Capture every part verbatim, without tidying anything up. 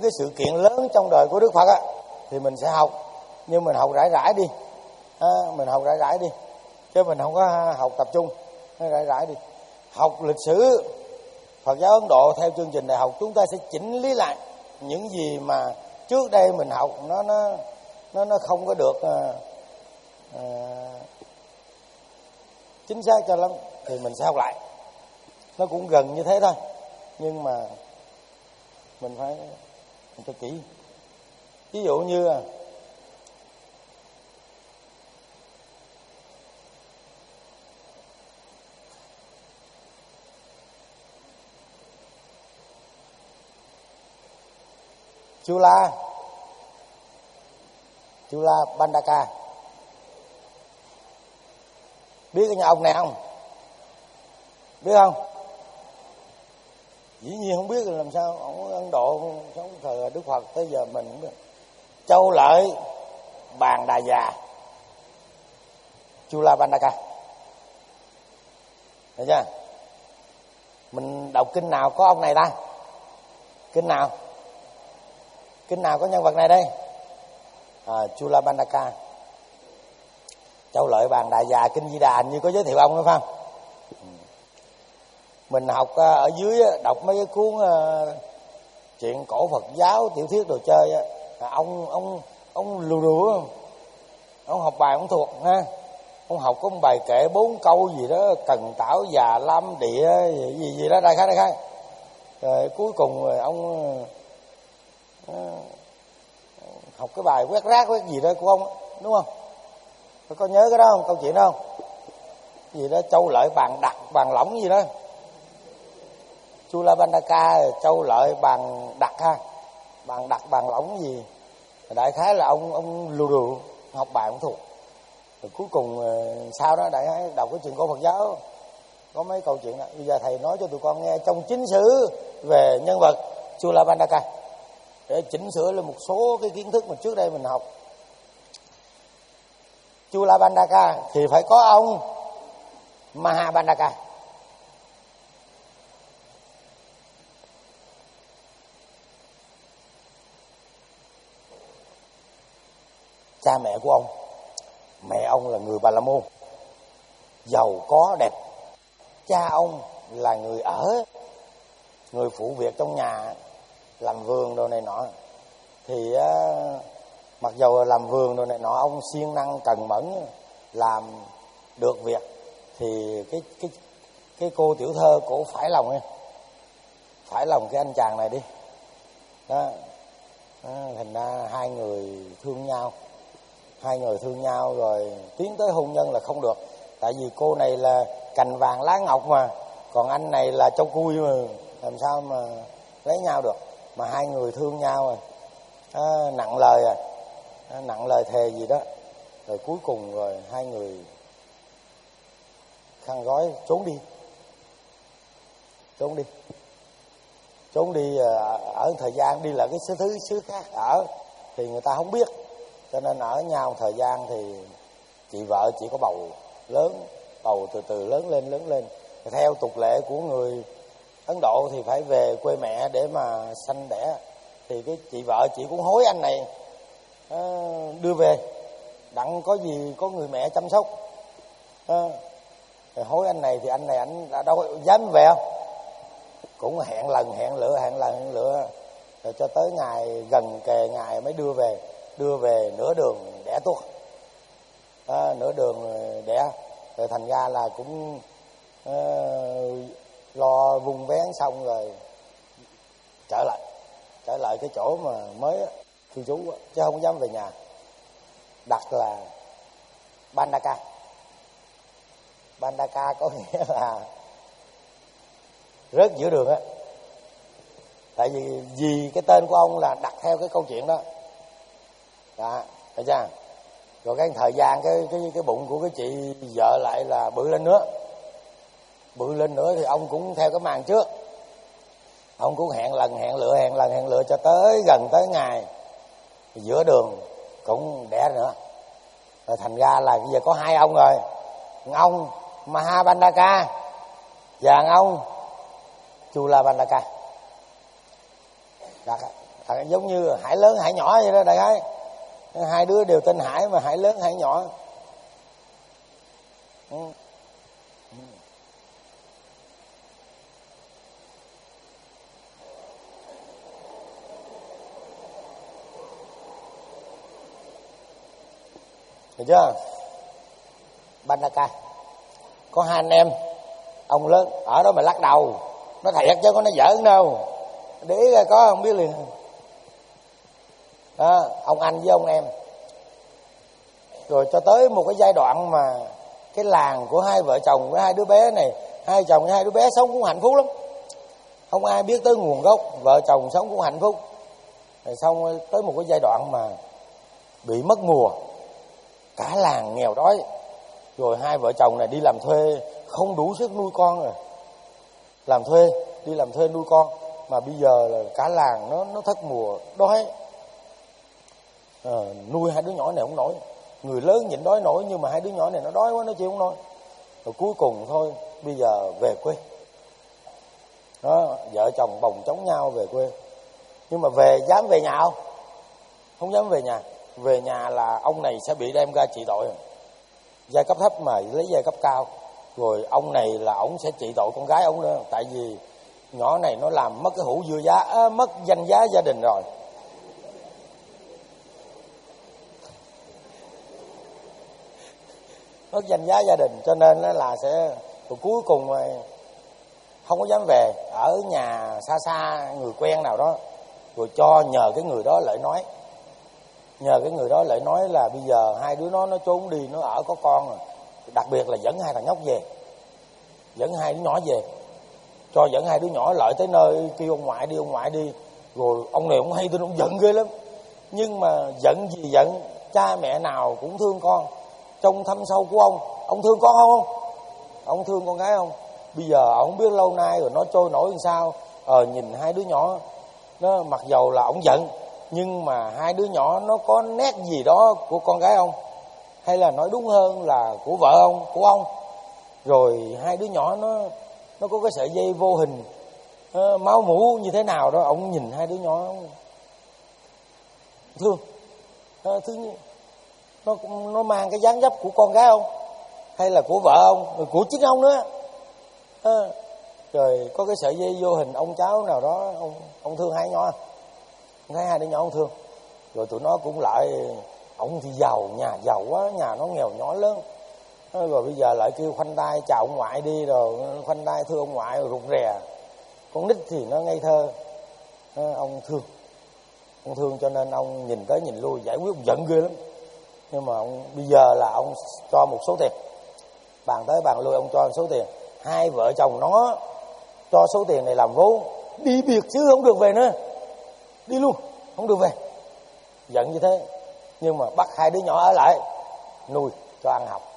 cái sự kiện lớn trong đời của Đức Phật á, thì mình sẽ học, nhưng mình học rải rải đi, à, mình học rải rải đi, chứ mình không có học tập trung, rải rải đi. Học lịch sử Phật giáo Ấn Độ theo chương trình đại học, chúng ta sẽ chỉnh lý lại những gì mà trước đây mình học nó nó nó nó không có được à, à, chính xác cho lắm, thì mình sẽ học lại. Nó cũng gần như thế thôi, nhưng mà mình phải mình cho kỹ. Ví dụ như Chula Chula Bandaka, biết cái nhà ông này không? Biết không? Dĩ nhiên không biết, làm sao ông Ấn Độ sống thời Đức Phật tới giờ mình không biết. Châu Lợi Bàn Đà Già, Chula Bandaka, thấy chưa? Mình đọc kinh nào có ông này ta? Kinh nào? Kinh nào có nhân vật này đây? À, Chula Bandaka. Châu Lợi Bàn Đà Già, kinh Di Đà như có giới thiệu ông nữa phải không? Mình học ở dưới đọc mấy cái cuốn uh, chuyện cổ Phật giáo, tiểu thuyết đồ chơi á, ông ông ông lù lù, ông học bài ông thuộc ha. Ông học có một bài kệ bốn câu gì đó, Cần Tảo Già Lam Địa gì gì, gì đó, đại khái đại khái. Rồi cuối cùng rồi ông uh, học cái bài quét rác quét gì đó của ông, đúng không? Có nhớ cái đó không? Câu chuyện đó không? Gì đó Châu Lợi Bàn Đặc Bàn Lỏng gì đó. Chula Bandaka, Châu Lợi Bàn Đặc ha, Bàn Đặc Bàn Lỏng gì. Đại khái là ông ông lù đù học bài ông thuộc. Rồi cuối cùng sau đó đại khái đọc cái chuyện cổ Phật giáo có mấy câu chuyện đó. Bây giờ thầy nói cho tụi con nghe trong chính sử về nhân vật Chula Bandaka, để chỉnh sửa lên một số cái kiến thức mà trước đây mình học. Chula Bandaka thì phải có ông Mahabandaka. Cha mẹ của ông, mẹ ông là người Bà La Môn, giàu có đẹp. Cha ông là người ở, người phụ việc trong nhà, làm vườn đồ này nọ. Thì uh, mặc dầu làm vườn đồ này nọ, ông siêng năng cần mẫn làm được việc. Thì cái cái cái cô tiểu thơ cổ phải lòng ấy, phải lòng cái anh chàng này đi đó. Đó, thành ra hai người thương nhau, hai người thương nhau rồi tiến tới hôn nhân là không được. Tại vì cô này là cành vàng lá ngọc mà, còn anh này là châu cui mà, làm sao mà lấy nhau được. Mà hai người thương nhau rồi à, nặng lời à, à nặng lời thề gì đó, rồi cuối cùng rồi hai người khăn gói trốn đi, trốn đi, trốn đi ở thời gian đi là cái xứ thứ xứ khác ở thì người ta không biết, cho nên ở nhau thời gian thì chị vợ chỉ có bầu lớn, bầu từ từ lớn lên lớn lên. Theo tục lệ của người Ấn Độ thì phải về quê mẹ để mà sanh đẻ. Thì cái chị vợ chị cũng hối anh này đưa về, đặng có gì có người mẹ chăm sóc. Rồi hối anh này thì anh này anh đâu có dám về không, cũng hẹn lần hẹn lựa hẹn lần hẹn lựa, rồi cho tới ngày gần kề ngày mới đưa về. Đưa về nửa đường đẻ tuốt, à, nửa đường đẻ, rồi thành ra là cũng à, lo vung vén xong rồi trở lại, trở lại cái chỗ mà mới cư trú, chứ không dám về nhà. Đặt là Bandaka. Bandaka có nghĩa là rớt giữa đường á. Tại vì vì cái tên của ông là đặt theo cái câu chuyện đó. Đó, thấy chưa? Rồi cái thời gian cái cái cái bụng của cái chị vợ lại là bự lên nữa. Bự lên nữa thì ông cũng theo cái màn trước. Ông cũng hẹn lần hẹn lựa hẹn lần hẹn lựa cho tới gần tới ngày giữa đường cũng đẻ nữa. Rồi thành ra là bây giờ có hai ông rồi. Ông Mahabandaka và ông Chula Bandaka. Đó, À, giống như Hải lớn Hải nhỏ vậy đó đại khái. Hai đứa đều tên Hải mà Hải lớn Hải nhỏ. Ừ. Được chưa? Bandaka có hai anh em, ông lớn ở đó mà lắc đầu, nó thiệt chứ có nó giỡn đâu, để ý ra có không biết liền. Đó, ông anh với ông em, rồi cho tới một cái giai đoạn mà cái làng của hai vợ chồng với hai đứa bé này, hai chồng với hai đứa bé sống cũng hạnh phúc lắm, không ai biết tới nguồn gốc, vợ chồng sống cũng hạnh phúc. Rồi xong tới một cái giai đoạn mà bị mất mùa, cả làng nghèo đói, rồi hai vợ chồng này đi làm thuê không đủ sức nuôi con rồi, làm thuê đi làm thuê nuôi con, mà bây giờ là cả làng nó nó thất mùa đói, à, nuôi hai đứa nhỏ này không nổi, người lớn nhịn đói nổi nhưng mà hai đứa nhỏ này nó đói quá nó chịu không nổi, rồi cuối cùng thôi bây giờ về quê. Đó, vợ chồng bồng chống nhau về quê, nhưng mà về dám về nhà không? Không dám về nhà. Về nhà là ông này sẽ bị đem ra trị tội, giai cấp thấp mà lấy giai cấp cao, rồi ông này là ông sẽ trị tội con gái ông nữa, tại vì nhỏ này nó làm mất cái hữu dưa giá, à, mất danh giá gia đình rồi. Mất danh giá gia đình cho nên là sẽ rồi cuối cùng không có dám về, ở nhà xa xa người quen nào đó, rồi cho nhờ cái người đó lợi nói, nhờ cái người đó lợi nói là bây giờ hai đứa nó nó trốn đi, nó ở có con rồi, đặc biệt là dẫn hai thằng nhóc về, dẫn hai đứa nhỏ về, cho dẫn hai đứa nhỏ lợi tới nơi kêu ông ngoại đi, ông ngoại đi, rồi ông này ông hay tin, ông giận ghê lắm, nhưng mà giận gì giận, cha mẹ nào cũng thương con, trong thâm sâu của ông, ông thương con không? Ông thương con gái không? Bây giờ ông biết lâu nay rồi nó trôi nổi làm sao, ờ nhìn hai đứa nhỏ nó mặc dầu là ông giận, nhưng mà hai đứa nhỏ nó có nét gì đó của con gái ông, hay là nói đúng hơn là của vợ ông, của ông. Rồi hai đứa nhỏ nó nó có cái sợi dây vô hình, uh, máu mủ như thế nào đó, ông nhìn hai đứa nhỏ thương. Uh, thứ như, nó nó mang cái dáng dấp của con gái ông, hay là của vợ ông, rồi của chính ông nữa. Uh, rồi có cái sợi dây vô hình ông cháu nào đó, ông ông thương hai nhỏ, thấy hai đứa nhỏ ông thương. Rồi tụi nó cũng lại, ông thì giàu, nhà giàu quá, nhà nó nghèo nhỏ lớn, rồi bây giờ lại kêu khoanh tay chào ông ngoại đi, rồi khoanh tay thưa ông ngoại, rồi rụt rè. Con nít thì nó ngây thơ, ông thương, ông thương cho nên ông nhìn tới nhìn lui, giải quyết ông giận ghê lắm. Nhưng mà ông bây giờ là ông cho một số tiền, bàn tới bàn lui ông cho một số tiền, hai vợ chồng nó cho số tiền này làm vốn đi biệt chứ không được về nữa, đi luôn không được về, giận như thế. Nhưng mà bắt hai đứa nhỏ ở lại nuôi cho ăn học.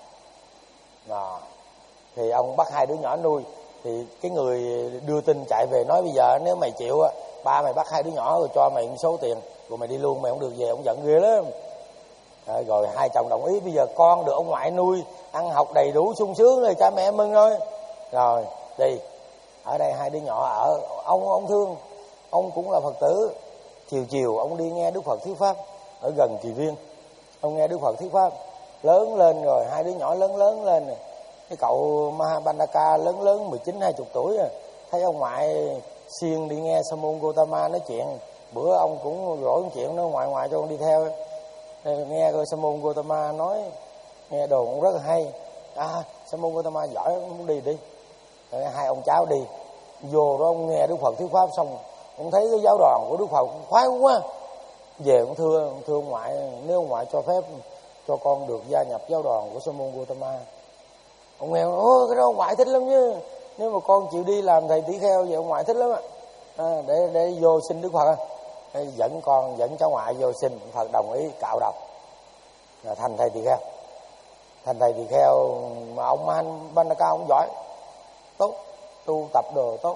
Đó. Thì ông bắt hai đứa nhỏ nuôi, thì cái người đưa tin chạy về nói bây giờ nếu mày chịu á, ba mày bắt hai đứa nhỏ rồi cho mày một số tiền, rồi mày đi luôn, mày không được về. Ông giận ghê lắm. Rồi, rồi hai chồng đồng ý, bây giờ con được ông ngoại nuôi, ăn học đầy đủ sung sướng rồi, cha mẹ mừng rồi. Rồi đi, ở đây hai đứa nhỏ ở, ông ông thương, ông cũng là Phật tử. Chiều chiều ông đi nghe Đức Phật thuyết pháp ở gần Kỳ Viên, ông nghe Đức Phật thuyết pháp, lớn lên rồi, hai đứa nhỏ lớn lớn lên rồi. Cái cậu Mahabandaka lớn lớn mười chín hai mươi tuổi rồi, thấy ông ngoại siêng đi nghe Sa môn Gotama nói chuyện, bữa ông cũng rỗi chuyện nó ngoại ngoại cho ông đi theo. Nghe rồi Sa môn Gotama nói, nghe đồ cũng rất là hay, à Sa môn Gotama giỏi, muốn đi đi. Rồi hai ông cháu đi vô đó, ông nghe Đức Phật thuyết pháp xong, ông thấy cái giáo đoàn của Đức Phật khoái quá, về ông thưa thưa ông ngoại, nếu ông ngoại cho phép cho con được gia nhập giáo đoàn của Sa môn Gotama. Ông nghe, ô cái đó ông ngoại thích lắm chứ, nếu mà con chịu đi làm thầy tỷ kheo vậy ông ngoại thích lắm á, à, để để vô xin Đức Phật. Để dẫn con dẫn cháu ngoại vô xin Phật đồng ý cạo đầu, là thành thầy tỷ kheo. Thành thầy tỷ kheo mà ông Mahabandaka ông giỏi, tốt, tu tập đồ tốt.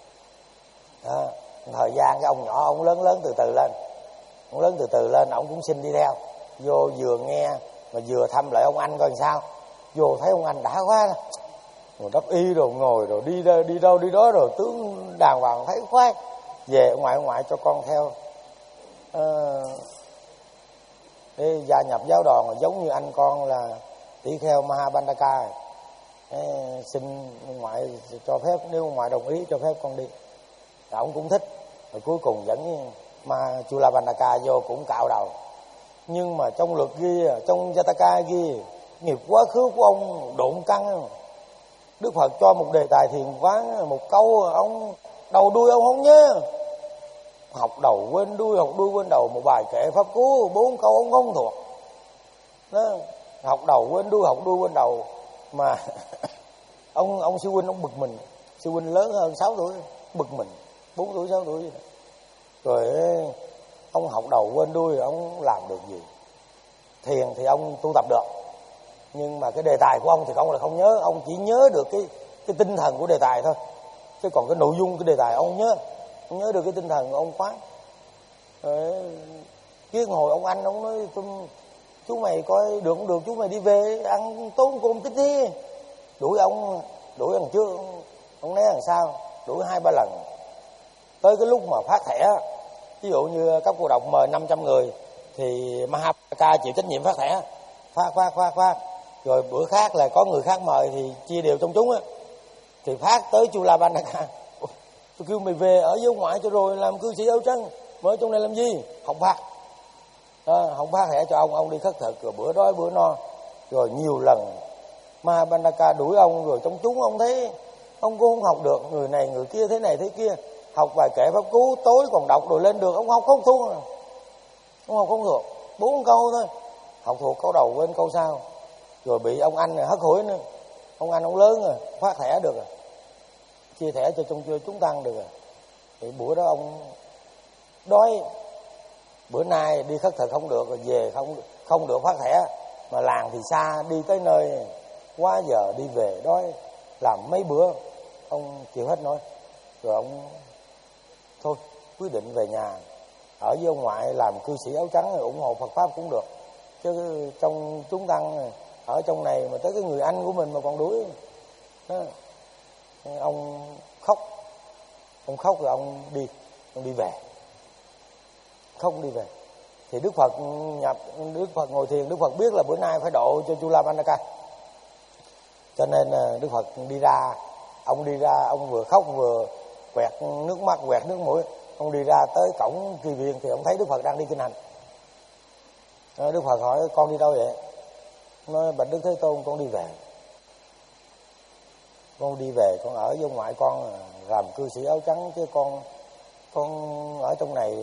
À, thời gian cái ông nhỏ ông lớn lớn từ từ lên, ông lớn từ từ lên, ông cũng xin đi theo, vô vừa nghe mà vừa thăm lại ông anh coi làm sao. Vô thấy ông anh đã quá, rồi đắp y rồi ngồi rồi đi đâu đi đâu đi đó, rồi tướng đàng hoàng thấy khoái. Về ông ngoại ông ngoại cho con theo uh, để gia nhập giáo đoàn giống như anh con là tỷ kheo Mahabandaka. Ê, xin ngoại cho phép, nếu ngoại đồng ý cho phép con đi. Rồi ông cũng thích. Rồi cuối cùng dẫn Ma Chulabandaka vô cũng cạo đầu. Nhưng mà trong luật ghi, trong Jataka ghi nghiệp quá khứ của ông độn căng. Đức Phật cho một đề tài thiền quán, một câu ông đầu đuôi ông không nhớ. Học đầu quên đuôi, học đuôi quên đầu. Một bài kệ pháp cú bốn câu ông không thuộc đó. Học đầu quên đuôi, học đuôi quên đầu. Mà ông ông sư huynh ông bực mình. Sư huynh lớn hơn sáu tuổi, bực mình, bốn tuổi sáu tuổi. Rồi ông học đầu quên đuôi, ông làm được gì? Thiền thì ông tu tập được, nhưng mà cái đề tài của ông thì ông là không nhớ. Ông chỉ nhớ được cái cái tinh thần của đề tài thôi, chứ còn cái nội dung cái đề tài ông không nhớ. Ông nhớ được cái tinh thần của ông quán. Cái hồi ông anh ông nói chú mày coi được không được, chú mày đi về ăn tốn cơm tí tí. Đuổi ông, đuổi đằng trước, ông né đằng sau, đuổi hai ba lần. Tới cái lúc mà phát thẻ, ví dụ như cấp cô độc mời năm trăm người thì Mahabandaka chịu trách nhiệm phát thẻ, phát phát phát phát. Rồi bữa khác là có người khác mời thì chia đều trong chúng á, thì phát tới Chulabandaka. Tôi kêu mày về ở với ngoại cho rồi làm cư sĩ áo trắng, mới trong này làm gì? Không phát. À, không phát thẻ cho ông, ông đi khất thực, rồi bữa đói bữa no. Rồi nhiều lần Mahabandaka đuổi ông, rồi trong chúng ông thấy ông cũng không học được, người này người kia thế này thế kia. Học vài kệ pháp cú tối còn đọc rồi lên được, ông học không thuộc. Ông học không thuộc, bốn câu thôi. Học thuộc câu đầu quên câu sau. Rồi bị ông anh này hất hủi nữa. Ông anh ông lớn rồi, phát thẻ được rồi, chia thẻ cho trong chúng tăng được rồi. Thì bữa đó ông đói, bữa nay đi khất thực không được, rồi về không không được phát thẻ. Mà làng thì xa, đi tới nơi quá giờ đi về đói, làm mấy bữa ông chịu hết nổi. Rồi ông thôi quyết định về nhà ở với ông ngoại làm cư sĩ áo trắng, rồi ủng hộ Phật pháp cũng được. Chứ trong chúng tăng ở trong này mà tới cái người anh của mình mà còn đuổi đó. Ông khóc, ông khóc rồi ông đi, ông đi về, không đi về. Thì Đức Phật nhập, Đức Phật ngồi thiền, Đức Phật biết là bữa nay phải độ cho Chulabandaka, cho nên Đức Phật đi ra. Ông đi ra, ông vừa khóc vừa quẹt nước mắt, quẹt nước mũi. Ông đi ra tới cổng kỳ viên thì ông thấy Đức Phật đang đi kinh hành. Đức Phật hỏi con đi đâu vậy? Nói bạch Đức Thế Tôn, con đi về. Con đi về, con ở với ông ngoại con làm cư sĩ áo trắng, chứ con con ở trong này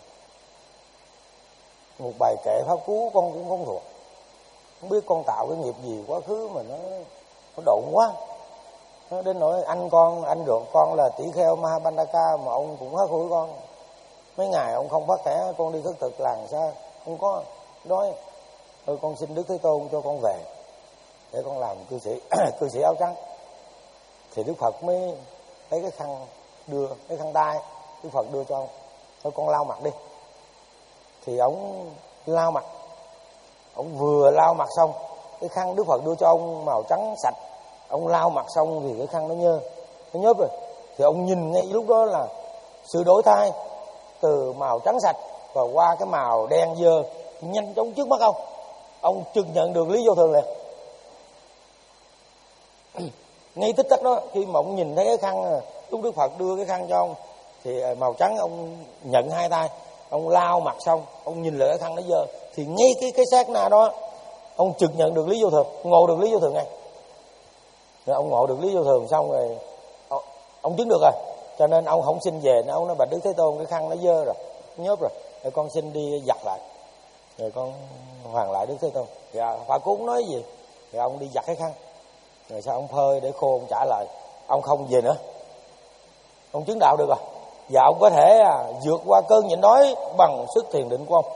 một bài kệ pháp cú con cũng không thuộc. Không biết con tạo cái nghiệp gì quá khứ mà nó nó độn quá. Nó đến nỗi anh con, anh ruột con là tỷ kheo Mahabandaka mà ông cũng hất hủi con. Mấy ngày ông không phát thẻ, con đi khất thực làng sao không có, nói thôi con xin Đức Thế Tôn cho con về để con làm cư sĩ cư sĩ áo trắng. Thì Đức Phật mới lấy cái khăn đưa, cái khăn tay Đức Phật đưa cho ông, thôi con lau mặt đi. Thì ông lau mặt, ông vừa lau mặt xong, cái khăn Đức Phật đưa cho ông màu trắng sạch, ông lau mặt xong thì cái khăn nó nhơ, nó nhớp rồi. Thì ông nhìn ngay lúc đó là sự đổi thay từ màu trắng sạch và qua cái màu đen dơ nhanh chóng trước mắt ông. Ông chừng nhận được lý vô thường liền. Ngay tích tắc đó, khi mà ông nhìn thấy cái khăn, lúc Đức Phật đưa cái khăn cho ông thì màu trắng, ông nhận hai tay, ông lau mặt xong, ông nhìn lại cái khăn nó dơ, thì ngay cái cái sát na đó ông chực nhận được lý vô thường, ngộ được lý vô thường ngay. Rồi ông ngộ được lý vô thường xong rồi ông, ông chứng được rồi, cho nên ông không xin về nữa. Ông nói bạch Đức Thế Tôn, cái khăn nó dơ rồi, nhớp rồi, rồi con xin đi giặt lại, rồi con hoàn lại Đức Thế Tôn. Thì Phật cũng nói gì, thì ông đi giặt cái khăn, rồi sao ông phơi để khô, ông trả lời, ông không về nữa, ông chứng đạo được rồi. Và ông có thể à, vượt qua cơn nhịn đói bằng sức thiền định của ông.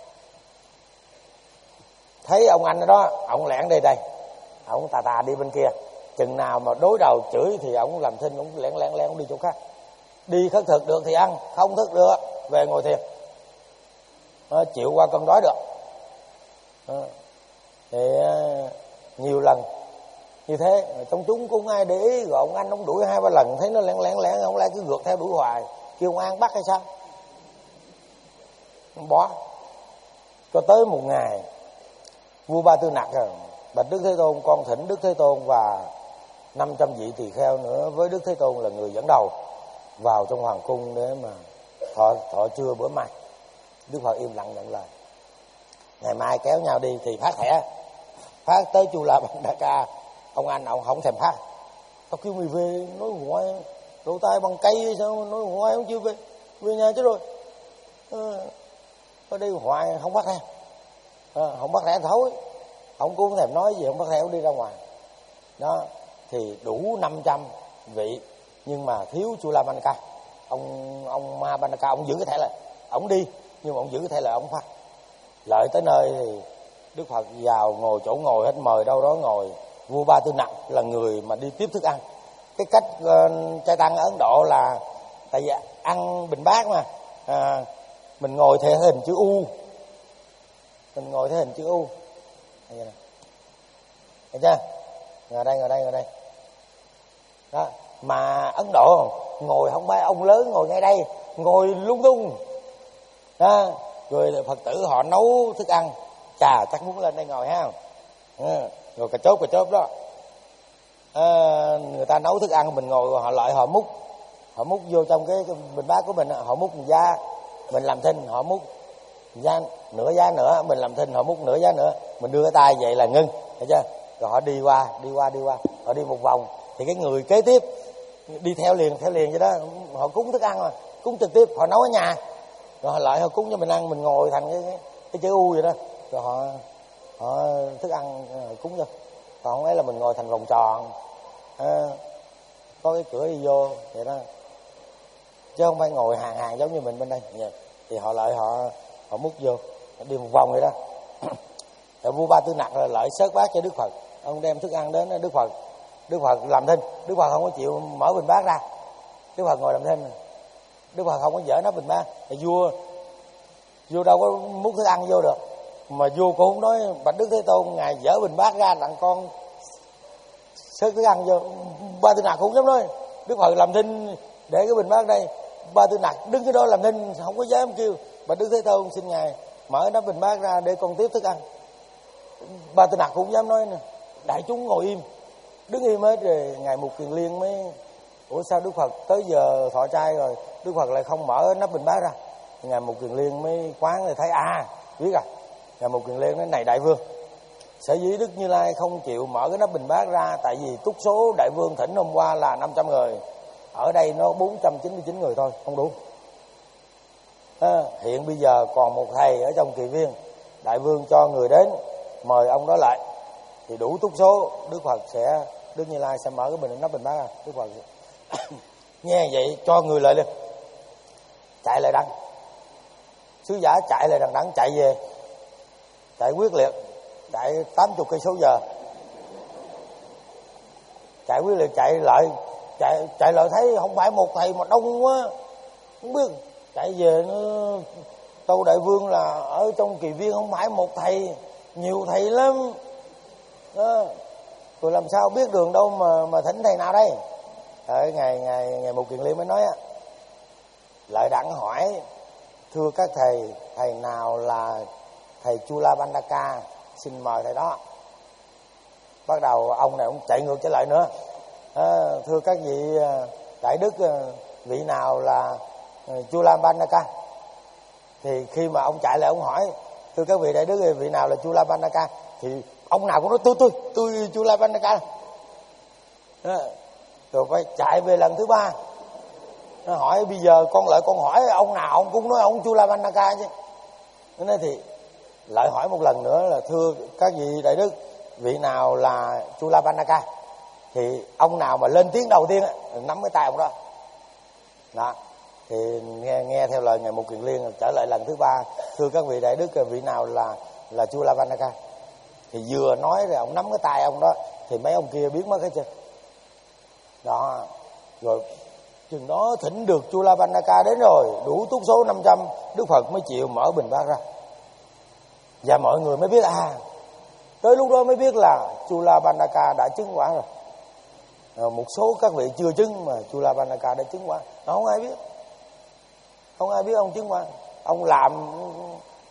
Thấy ông anh đó, ông lẻn đây đây, ông tà tà đi bên kia. Chừng nào mà đối đầu chửi thì ông làm thinh, ông lẻn lẻn lẻn, ông đi chỗ khác. Đi khất thực được thì ăn, không thức được về ngồi thiền, nó chịu qua cơn đói được. Đó. Thì nhiều lần như thế, trong chúng cũng ai để ý. Rồi ông anh ông đuổi hai ba lần, thấy nó lẻn lẻn lẻn, ông lại cứ gượt theo đuổi hoài, kêu ông An bắt hay sao. bó. Có tới một ngày vua Ba Tư Nặc bạch Đức Thế Tôn con thỉnh Đức Thế Tôn và năm trăm vị tỳ kheo nữa với Đức Thế Tôn là người dẫn đầu vào trong hoàng cung để mà thọ thọ trưa bữa mai. Đức Phật im lặng nhận lời. Ngày mai kéo nhau đi thì phát thẻ, phát tới Chula Bandaka. Ông anh ông không thèm phát. Tao kêu mày về, nói ngoại lỗ tai bằng cây sao, nói ngoại không chịu về, về nhà chứ rồi. À, ở đây hoài không bắt thẻ, à, không bắt thẻ thối. Ông cũng không thèm nói gì, không bắt thẻ ông đi ra ngoài. Đó, thì đủ năm trăm vị nhưng mà thiếu Chula Bandaka. Ông ông Ma Bandaka ông giữ cái thẻ lại, ông đi nhưng mà ông giữ cái thẻ lại ông phát. Lợi tới nơi thì Đức Phật vào ngồi chỗ ngồi hết, mời đâu đó ngồi. Vua Ba Tư Nặc là người mà đi tiếp thức ăn. Cái cách uh, trai tăng ở Ấn Độ là tại vì ăn bình bát mà, à, mình ngồi theo hình chữ U, mình ngồi theo hình chữ U, thấy chưa? Ngồi đây, ngồi đây, ngồi đây. Đó. Mà Ấn Độ ngồi không phải ông lớn ngồi ngay đây, ngồi lung tung. Đó. Rồi Phật tử họ nấu thức ăn, chà chắc muốn lên đây ngồi ha. À, rồi cà chốt cà chốt đó. À, người ta nấu thức ăn mình ngồi, họ lợi họ múc, họ múc vô trong cái, cái bình bát của mình, họ múc một giá, mình làm thinh, họ múc giá nửa giá nữa, mình làm thinh, họ múc nửa giá nữa, mình đưa cái tay vậy là ngưng, thấy chưa? Rồi họ đi qua, đi qua, đi qua, họ đi một vòng, thì cái người kế tiếp đi theo liền, theo liền vậy đó, họ cúng thức ăn mà, cúng trực tiếp, họ nấu ở nhà, rồi họ lợi họ cúng cho mình ăn, mình ngồi thành cái cái, cái chữ U vậy đó, rồi họ họ thức ăn cúng vô, còn không ấy là mình ngồi thành vòng tròn, à, có cái cửa đi vô vậy đó, chứ không phải ngồi hàng hàng giống như mình bên đây. Yeah. Thì họ lợi họ họ múc vô, họ đi một vòng vậy đó. Rồi vua Ba Tư Nặc là lợi xớt bát cho Đức Phật, ông đem thức ăn đến Đức Phật, Đức Phật làm thinh, Đức Phật không có chịu mở bình bát ra, Đức Phật ngồi làm thinh, Đức Phật không có dở nắp bình bát, thì vua vua đâu có múc thức ăn vô được, mà vua cũng không nói bạch Đức Thế Tôn ngài dở bình bát ra đặng con xớt thức ăn vô. Ba Tư Nặc cũng dám nói, Đức Phật làm thinh để cái bình bát đây, Ba Tư Nặc đứng cái đó làm thinh không có dám kêu bạch Đức Thế Tôn xin ngài mở nắp bình bát ra để con tiếp thức ăn. Ba Tư Nặc cũng dám nói nè, đại chúng ngồi im, đứng im hết. Rồi ngài Mục Kiền Liên mới, ủa sao Đức Phật tới giờ thọ trai rồi Đức Phật lại không mở nắp bình bát ra? Ngài Mục Kiền Liên mới quán rồi thấy à biết à. Ngài Mục Kiền Liên nói này đại vương, sở dĩ Đức Như Lai không chịu mở cái nắp bình bát ra tại vì túc số đại vương thỉnh hôm qua là năm trăm người, ở đây nó bốn trăm chín mươi chín người thôi, không đủ. À, hiện bây giờ còn một thầy ở trong kỳ viên, đại vương cho người đến mời ông đó lại thì đủ túc số, Đức Phật sẽ, Đức Như Lai sẽ mở cái bình nắp bình bát ra. Đức Phật nghe vậy cho người lại liền, chạy lại đằng, sứ giả chạy lại đằng đẵng chạy về, chạy quyết liệt, chạy tám mươi cây số giờ, chạy quyết liệt chạy lại, chạy chạy lại thấy không phải một thầy mà đông quá, không biết chạy về nó tâu đại vương là ở trong kỳ viên không phải một thầy, nhiều thầy lắm đó. Rồi làm sao biết đường đâu mà mà thỉnh thầy nào đây? Ở ngày ngày ngày Mục Kiền Liên mới nói á, Lợi Đặng hỏi thưa các thầy, thầy nào là thầy Chula Bandaka, xin mời thầy đó. Bắt đầu ông này ông chạy ngược trở lại nữa, à, thưa các vị đại đức, vị nào là Chula Bandaka? Thì khi mà ông chạy lại ông hỏi thưa các vị đại đức vị nào là Chula Bandaka, thì ông nào cũng nói tôi tôi tôi Chula Bandaka. À, rồi phải chạy về lần thứ ba, nó hỏi bây giờ con Lợi con hỏi ông nào ông cũng nói ông Chula Bandaka chứ. Nên thì Lợi hỏi một lần nữa là thưa các vị đại đức vị nào là Chula Bandaka, thì ông nào mà lên tiếng đầu tiên nắm cái tay ông đó. Đó thì nghe nghe theo lời ngài Mục Kiền Liên trở lại lần thứ ba, thưa các vị đại đức vị nào là là Chula Bandaka, thì vừa nói rồi ông nắm cái tay ông đó thì mấy ông kia biến mất hết chưa. Đó rồi chừng đó thỉnh được Chula Bandaka đến rồi, đủ túc số năm trăm, Đức Phật mới chịu mở bình bát ra, và mọi người mới biết à, tới lúc đó mới biết là Chula Bandaka đã chứng quả rồi. À, một số các vị chưa chứng mà Chula Bandaka đã chứng quả, không ai biết, không ai biết ông chứng quả, ông làm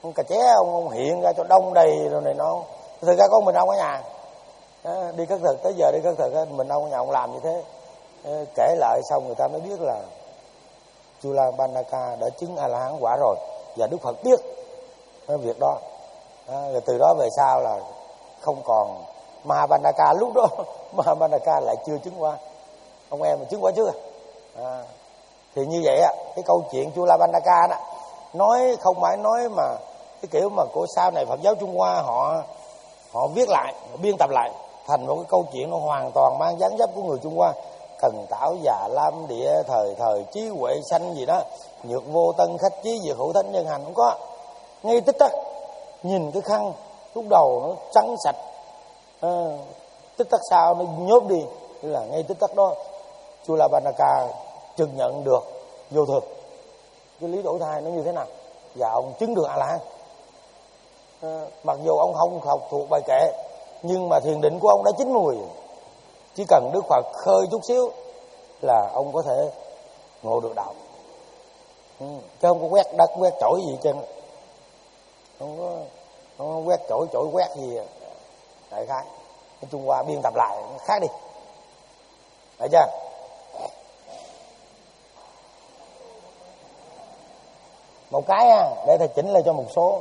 ông cà ché ông, ông hiện ra cho đông đầy rồi này nó. Thực ra có mình ông ở nhà đó, đi khất thực tới giờ đi khất thực mình ông ở nhà ông làm như thế. Kể lại xong người ta mới biết là Chulabandaka đã chứng A La Hán quả rồi, và Đức Phật biết cái việc đó. À, rồi từ đó về sau là không còn Mahabandaka. Lúc đó Mahabandaka lại chưa chứng qua, ông em mà chứng quả trước à. À, thì như vậy á, cái câu chuyện Chulabandaka đó nói không phải nói mà cái kiểu mà của sau này Phật giáo Trung Hoa họ họ viết lại, họ biên tập lại thành một cái câu chuyện nó hoàn toàn mang dáng dấp của người Trung Hoa. Cần tảo già lam địa thời thời trí huệ sanh gì đó, nhược vô tân khách trí diệt hữu thánh nhân hành, không có. Ngay tích tắc nhìn cái khăn lúc đầu nó trắng sạch, à, tích tắc sau nó nhốt đi, tức là ngay tích tắc đó Chulabandaka trực nhận được vô thường. Cái lý đổi thai nó như thế nào, và ông chứng được A La Hán. À, mặc dù ông không học thuộc bài kệ, nhưng mà thiền định của ông đã chín mùi. Chỉ cần Đức Phật khơi chút xíu là ông có thể ngộ được đạo. Ừ, chứ không có quét đất quét chổi gì trên, không có, không có quét chổi chổi quét gì. Đại khái cái Trung Hoa biên tập lại nó khác đi, phải chưa? Một cái để thầy chỉnh lại cho một số.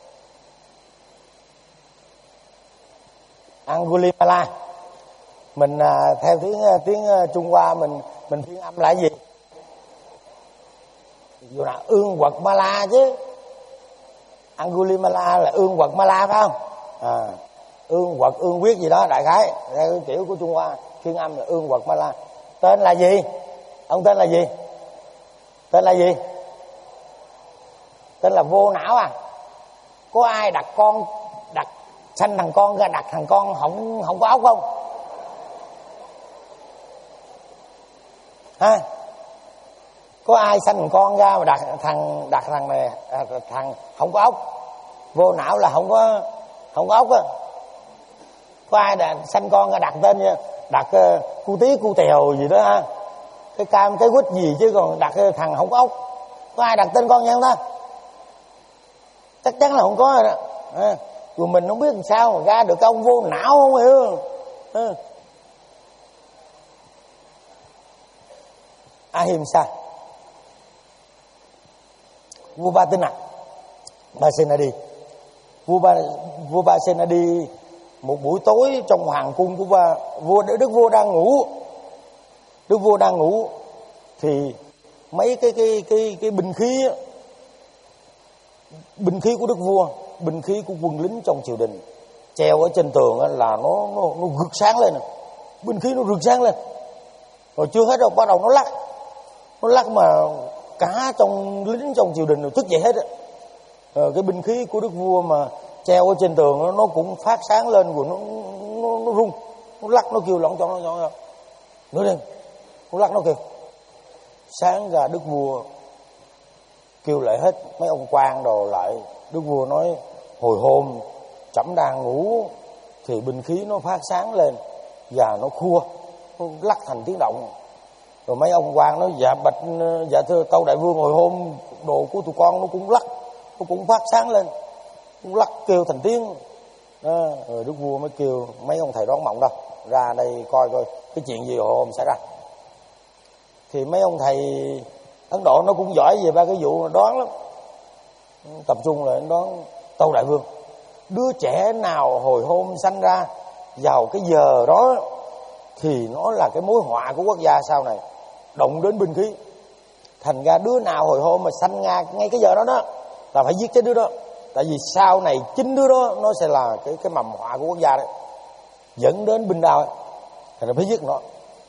Angulimala mình à, theo tiếng tiếng Trung Hoa mình mình phiên âm là gì? Dù là ương quật ma la chứ. Angulimala là ương quật ma la phải không? À, ương quật ương quyết gì đó đại khái theo cái kiểu của Trung Hoa phiên âm là ương quật ma la. Tên là gì? Ông tên là gì? Tên là gì? Tên là Vô Não à? Có ai đặt con đặt sanh thằng con ra đặt thằng con không không có ốc không? Ha? Có ai sanh thằng con ra mà đặt thằng đặt thằng này à, thằng không có ốc? Vô não là không có không có ốc á. Có ai đặt sanh con ra đặt tên đặt uh, cu tí cu tèo gì đó ha? Cái cam cái quýt gì chứ còn đặt uh, thằng không có ốc. Có ai đặt tên con nha không ta? Chắc chắn là không có rồi đó. À, rồi mình không biết làm sao mà ra được cái ông vô não không hiểu. À. Ahimsa, vua Ba Tinh à, Basenadi, vua Ba vua Basenadi một buổi tối trong hoàng cung của ba, vua đức vua đang ngủ, đức vua đang ngủ thì mấy cái cái cái cái binh khí binh khí của đức vua, binh khí của quân lính trong triều đình treo ở trên tường là nó nó nó rực sáng lên, binh khí nó rực sáng lên, rồi chưa hết đâu bắt đầu nó lắc, nó lắc mà cả trong lính trong triều đình thức dậy hết á. Ờ, cái binh khí của đức vua mà treo ở trên tường nó, nó cũng phát sáng lên rồi nó nó, nó rung, nó lắc nó kêu lỏng cho nó nhỏ nữa đi, nó lắc nó kêu. Sáng ra đức vua kêu lại hết mấy ông quan đồ lại. Đức vua nói hồi hôm trẫm đang ngủ thì binh khí nó phát sáng lên và nó khua, nó lắc thành tiếng động. Rồi mấy ông quan nói dạ bạch dạ thưa tâu đại vương, hồi hôm đồ của tụi con nó cũng lắc, nó cũng phát sáng lên, nó lắc kêu thành tiếng. Đó. Rồi đức vua mới kêu mấy ông thầy đoán mộng đâu ra đây coi coi cái chuyện gì hồi hôm xảy ra. Thì mấy ông thầy Ấn Độ nó cũng giỏi về ba cái vụ đoán lắm, tập trung lại đoán. Tâu đại vương, đứa trẻ nào hồi hôm sanh ra vào cái giờ đó thì nó là cái mối họa của quốc gia sau này, động đến binh khí. Thành ra đứa nào hồi hôm mà sanh ra ngay cái giờ đó đó là phải giết chết đứa đó, tại vì sau này chính đứa đó nó sẽ là cái cái mầm họa của quốc gia đấy, dẫn đến binh đao ấy. Thành ra phải giết nó.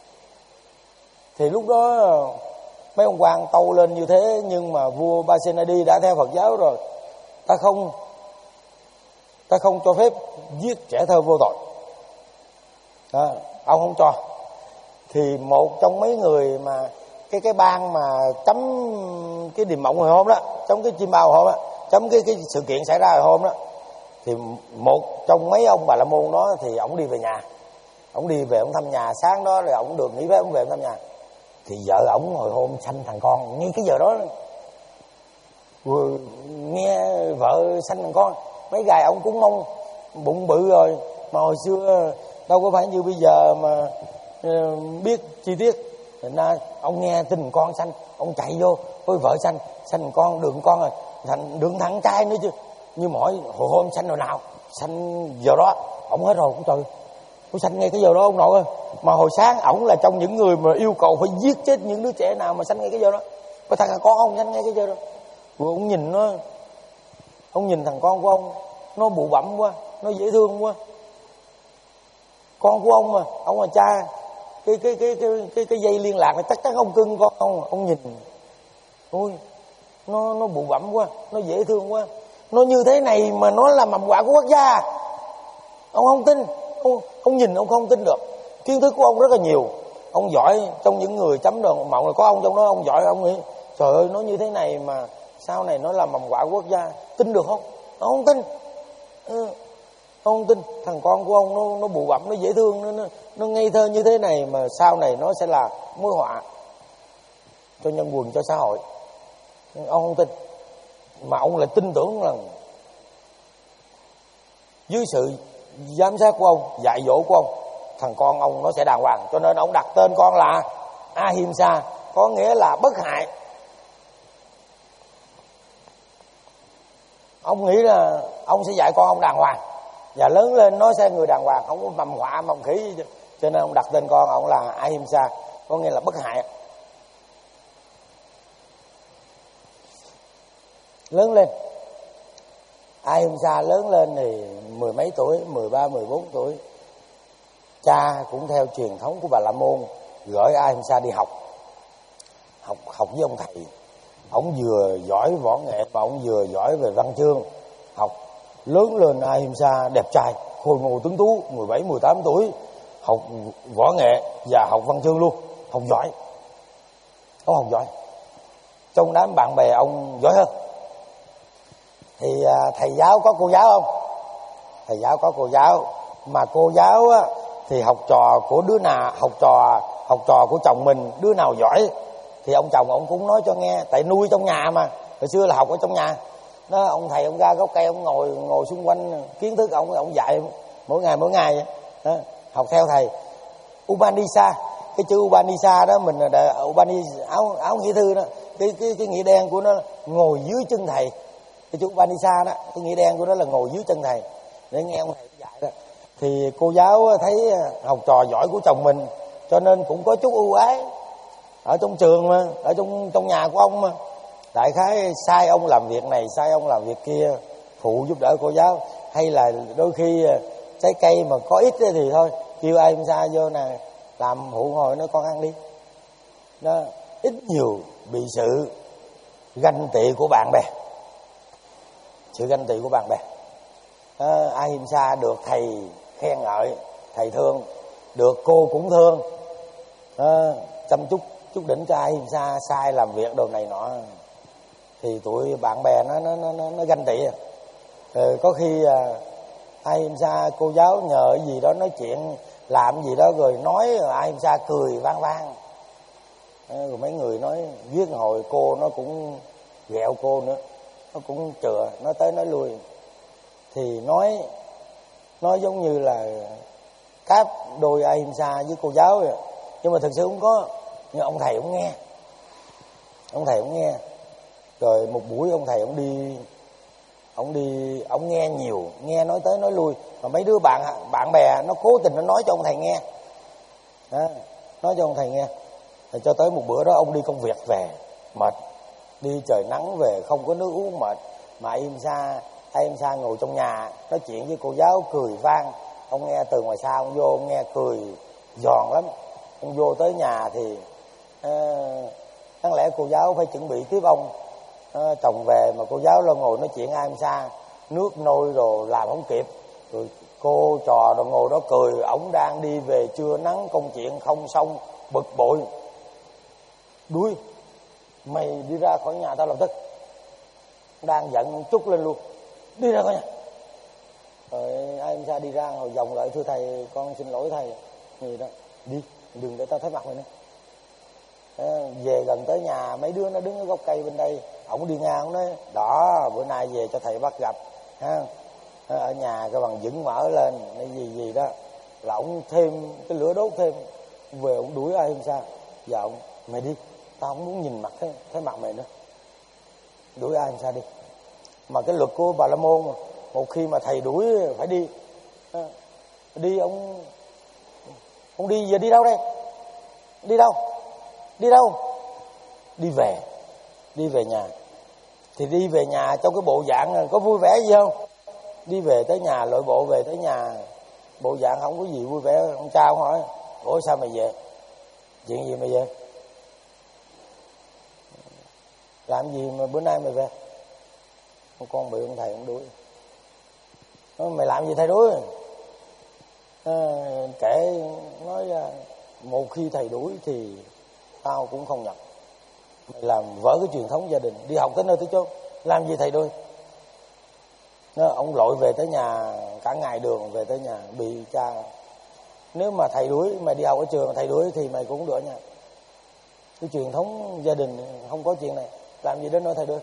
Thì lúc đó mấy ông quan tâu lên như thế, nhưng mà vua Basenadi đã theo Phật giáo rồi, ta không ta không cho phép giết trẻ thơ vô tội. Đó, ông không cho. Thì một trong mấy người mà cái cái ban mà chấm cái điềm mộng hồi hôm đó, chấm cái chim bao hồi hôm đó, chấm cái cái sự kiện xảy ra hồi hôm đó, thì một trong mấy ông Bà La Môn đó thì ổng đi về nhà, ổng đi về ổng thăm nhà. Sáng đó rồi ổng được nghỉ phép ổng về thăm nhà. Thì vợ ổng hồi hôm sanh thằng con ngay cái giờ đó. Vừa nghe vợ sanh thằng con, mấy gài ông cũng mong bụng bự rồi, mà hồi xưa đâu có phải như bây giờ mà uh, biết chi tiết. Thành ra ông nghe tin con sanh, ông chạy vô với vợ sanh, sanh con đường con rồi, thành đường thằng trai nữa chứ. Như mỗi hồi hôm sanh rồi nào, sanh giờ đó, ổng hết rồi cũng trời. Tôi sanh ngay cái giờ đó ông nội ơi. Mà hồi sáng ổng là trong những người mà yêu cầu phải giết chết những đứa trẻ nào mà sanh ngay cái giờ đó. Có thằng con ông sanh ngay cái giờ đó. Rồi ông nhìn nó, ông nhìn thằng con của ông, nó bụ bặm quá, nó dễ thương quá. Con của ông mà, ông là cha, cái cái cái cái cái, cái dây liên lạc này chắc chắn ông cưng con ông. Ông nhìn, ôi, nó nó bụ bặm quá, nó dễ thương quá. Nó như thế này mà nó là mầm họa của quốc gia. Ông không tin, ông, ông nhìn ông không tin được. Kiến thức của ông rất là nhiều. Ông giỏi trong những người chấm đoàn mộng là có ông trong đó. Ông giỏi, ông nghĩ trời ơi, nó như thế này mà sau này nó là mầm họa quốc gia. Tin được không? Ông không tin. Ừ, ông không tin. Thằng con của ông nó, nó bụ bặm, nó dễ thương, nó, nó, nó ngây thơ như thế này mà sau này nó sẽ là mối họa cho nhân quần, cho xã hội. Ông không tin. Mà ông lại tin tưởng là dưới sự giám sát của ông, dạy dỗ của ông, thằng con ông nó sẽ đàng hoàng. Cho nên ông đặt tên con là Ahimsa, có nghĩa là bất hại. Ông nghĩ là ông sẽ dạy con ông đàng hoàng, và lớn lên nó sẽ người đàng hoàng, không có mầm họa mầm khỉ gì. Cho nên ông đặt tên con ông là Ahimsa, có nghĩa là bất hại. Lớn lên, Ahimsa lớn lên thì mười mấy tuổi, mười ba, mười bốn tuổi. Cha cũng theo truyền thống của Bà La Môn gửi Ahimsa đi học. Học học với ông thầy. Ông vừa giỏi võ nghệ mà ông vừa giỏi về văn chương. Học lớn lên Ahimsa đẹp trai, khôi ngô tuấn tú, mười bảy, mười tám tuổi. Học võ nghệ và học văn chương luôn. Học giỏi. Ông học giỏi. Trong đám bạn bè ông giỏi hơn. Thì à, thầy giáo có cô giáo không? Thầy giáo có cô giáo. Mà cô giáo á, thì học trò của đứa nào, học trò học trò của chồng mình, đứa nào giỏi thì ông chồng ông cũng nói cho nghe. Tại nuôi trong nhà mà, hồi xưa là học ở trong nhà đó. Ông thầy ông ra gốc cây, ông ngồi ngồi xung quanh kiến thức ông ông dạy mỗi ngày mỗi ngày đó. Học theo thầy. Upanisa, cái chữ Upanisa đó mình là Upanisa, áo áo nghĩa thư đó, cái cái cái nghĩa đen của nó là ngồi dưới chân thầy. Cái chữ Upanisa đó, cái nghĩa đen của nó là ngồi dưới chân thầy để nghe ông thầy dạy đó. Thì cô giáo thấy học trò giỏi của chồng mình cho nên cũng có chút ưu ái. Ở trong trường mà, ở trong trong nhà của ông mà, đại khái sai ông làm việc này, sai ông làm việc kia, phụ giúp đỡ cô giáo. Hay là đôi khi trái cây mà có ít thì thôi, kêu ai em xa vô nè, làm phụ ngồi nói con ăn đi đó. Ít nhiều bị sự ganh tị của bạn bè, sự ganh tị của bạn bè. à, Ahimsa được thầy khen ngợi, thầy thương, được cô cũng thương, à, chăm chút chút đỉnh cho Ahimsa sai làm việc đồ này nọ. Thì tụi bạn bè nó nó nó, nó ganh tị. Rồi có khi à, Ahimsa cô giáo nhờ cái gì đó nói chuyện làm gì đó rồi nói, rồi Ahimsa cười vang vang. Rồi mấy người nói viết hồi cô nó cũng ghẹo cô nữa, nó cũng chừa, nói tới nói lui. Thì nói nói giống như là cáp đôi Ahimsa với cô giáo vậy. Nhưng mà thực sự không có. Nhưng ông thầy cũng nghe, ông thầy cũng nghe. Rồi một buổi ông thầy ông đi, ông đi, ông nghe nhiều, nghe nói tới nói lui. Mà mấy đứa bạn bạn bè nó cố tình nó nói cho ông thầy nghe, đó, nói cho ông thầy nghe. Rồi cho tới một bữa đó ông đi công việc về mệt, đi trời nắng về không có nước uống mệt. Mà Ahimsa Ahimsa ngồi trong nhà nói chuyện với cô giáo cười vang. Ông nghe từ ngoài xa, ông vô ông nghe cười giòn lắm. Ông vô tới nhà thì à, đáng lẽ cô giáo phải chuẩn bị tiếp ông à, chồng về, mà cô giáo lo ngồi nói chuyện Ahimsa, nước nôi rồi làm không kịp. Rồi cô trò rồi ngồi đó cười. Ổng đang đi về trưa nắng, công chuyện không xong, bực bội, đuổi mày đi ra khỏi nhà tao lập tức. Đang giận chút lên luôn, đi ra khỏi nhà. Rồi Ahimsa đi ra ngồi vòng lại, thưa thầy con xin lỗi thầy gì đó, đi đừng để tao thấy mặt mày nữa. Về gần tới nhà, mấy đứa nó đứng ở gốc cây bên đây, ổng đi ngang ổng nói đó, bữa nay về cho thầy bắt gặp ha. Ở nhà cái bằng vững mở lên cái gì gì đó, là ổng thêm cái lửa đốt thêm. Về ổng đuổi ai không sao, giờ ổng mày đi, tao không muốn nhìn mặt thấy, thấy mặt mày nữa, đuổi ai làm sao đi. Mà cái luật của Bà La Môn mà, một khi mà thầy đuổi phải đi. Đi ông ông đi giờ đi đâu đây? Đi đâu? Đi đâu? Đi về. Đi về nhà. Thì đi về nhà trong cái bộ dạng có vui vẻ gì không? Đi về tới nhà, lội bộ về tới nhà, bộ dạng không có gì vui vẻ. Ông cha ông hỏi, ủa sao mày về? Chuyện gì mày về? Làm gì mà bữa nay mày về? Con bị ông thầy ông đuổi. Mày làm gì thầy đuổi? À, kể nói ra, một khi thầy đuổi thì tao cũng không nhận. Mày làm vỡ cái truyền thống gia đình, đi học tới nơi tới chốn, làm gì thầy đuổi? Nó, ông lội về tới nhà cả ngày đường, về tới nhà bị cha. Nếu mà thầy đuổi, mày đi học ở trường thầy đuổi thì mày cũng được nha. Cái truyền thống gia đình không có chuyện này, làm gì đến nỗi thầy đuổi.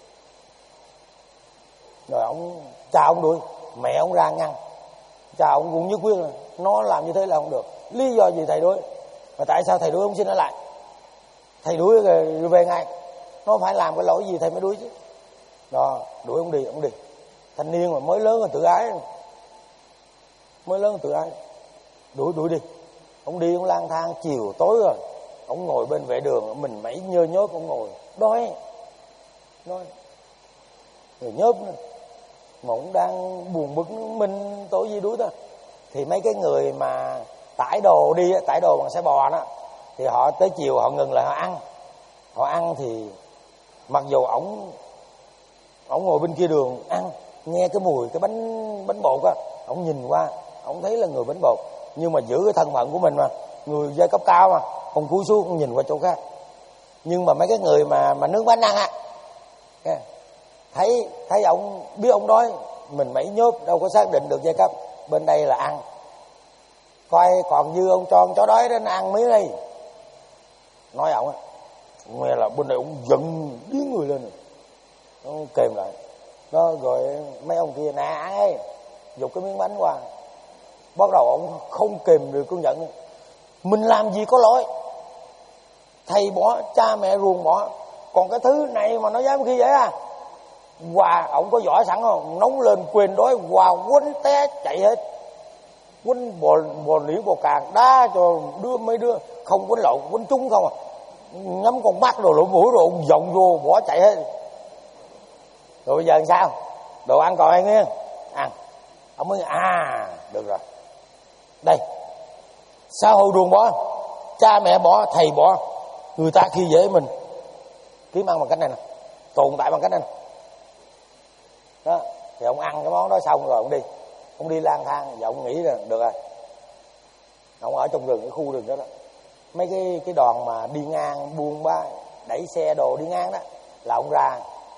Rồi ông cha ông đuổi, mẹ ông ra ngăn, cha ông cũng nhất quyết là nó làm như thế là không được. Lý do gì thầy đuổi? Mà tại sao thầy đuổi ông xin nó lại? Thầy đuổi rồi về ngay, nó phải làm cái lỗi gì thầy mới đuổi chứ. Đó, đuổi ông đi, ông đi. Thanh niên mà mới lớn rồi tự ái, mới lớn rồi tự ái, đuổi đuổi đi. Ông đi, ông lang thang, chiều tối rồi, ông ngồi bên vệ đường, mình mấy nhơ nhớp, ông ngồi đói, đói, người nhớp nữa. Mà ông đang buồn bực, mình tội gì đuổi ta. Thì mấy cái người mà tải đồ đi, tải đồ bằng xe bò đó, thì họ tới chiều họ ngừng lại họ ăn. Họ ăn thì mặc dù ổng ổng ngồi bên kia đường ăn, nghe cái mùi cái bánh bánh bột á, ổng nhìn qua, ổng thấy là người bánh bột, nhưng mà giữ cái thân phận của mình mà, người giai cấp cao mà, không cúi xuống không nhìn qua chỗ khác. Nhưng mà mấy cái người mà mà nướng bánh ăn á, thấy thấy ông biết ông đói, mình mấy nhớp đâu có xác định được giai cấp, bên đây là ăn, coi còn dư ông cho ông chó đói đó nó ăn miếng đi. Nói ổng á, nghe là bên này ông giận điếng người lên, nó kềm lại. Đó rồi mấy ông kia nè ăn ấy, giục cái miếng bánh qua. Bắt đầu ông không kềm được cơn giận, mình làm gì có lỗi, thầy bỏ, cha mẹ ruồng bỏ, còn cái thứ này mà nó dám khi vậy à. Và ổng có giỏi sẵn không, nóng lên quên đói, và quấn té chạy hết, quấn bò bò liễu bò càng đá cho đứa mấy đứa không quấn lộn, quấn trúng không à, nhắm con mắt rồi lỗ mũi rồi ông vọng vô bỏ chạy hết. Rồi bây giờ làm sao? Đồ ăn còn ai nghe ăn. Ông mới à được rồi, đây xã hội ruồng bỏ, cha mẹ bỏ, thầy bỏ, người ta khi dễ mình kiếm ăn bằng cách này nè, tồn tại bằng cách này nè. Đó thì ông ăn cái món đó xong rồi ông đi, ông đi lang thang và ông nghĩ là được rồi. Ông ở trong rừng, cái khu rừng đó đó, mấy cái cái đoàn mà đi ngang buôn ba đẩy xe đồ đi ngang đó là ông ra,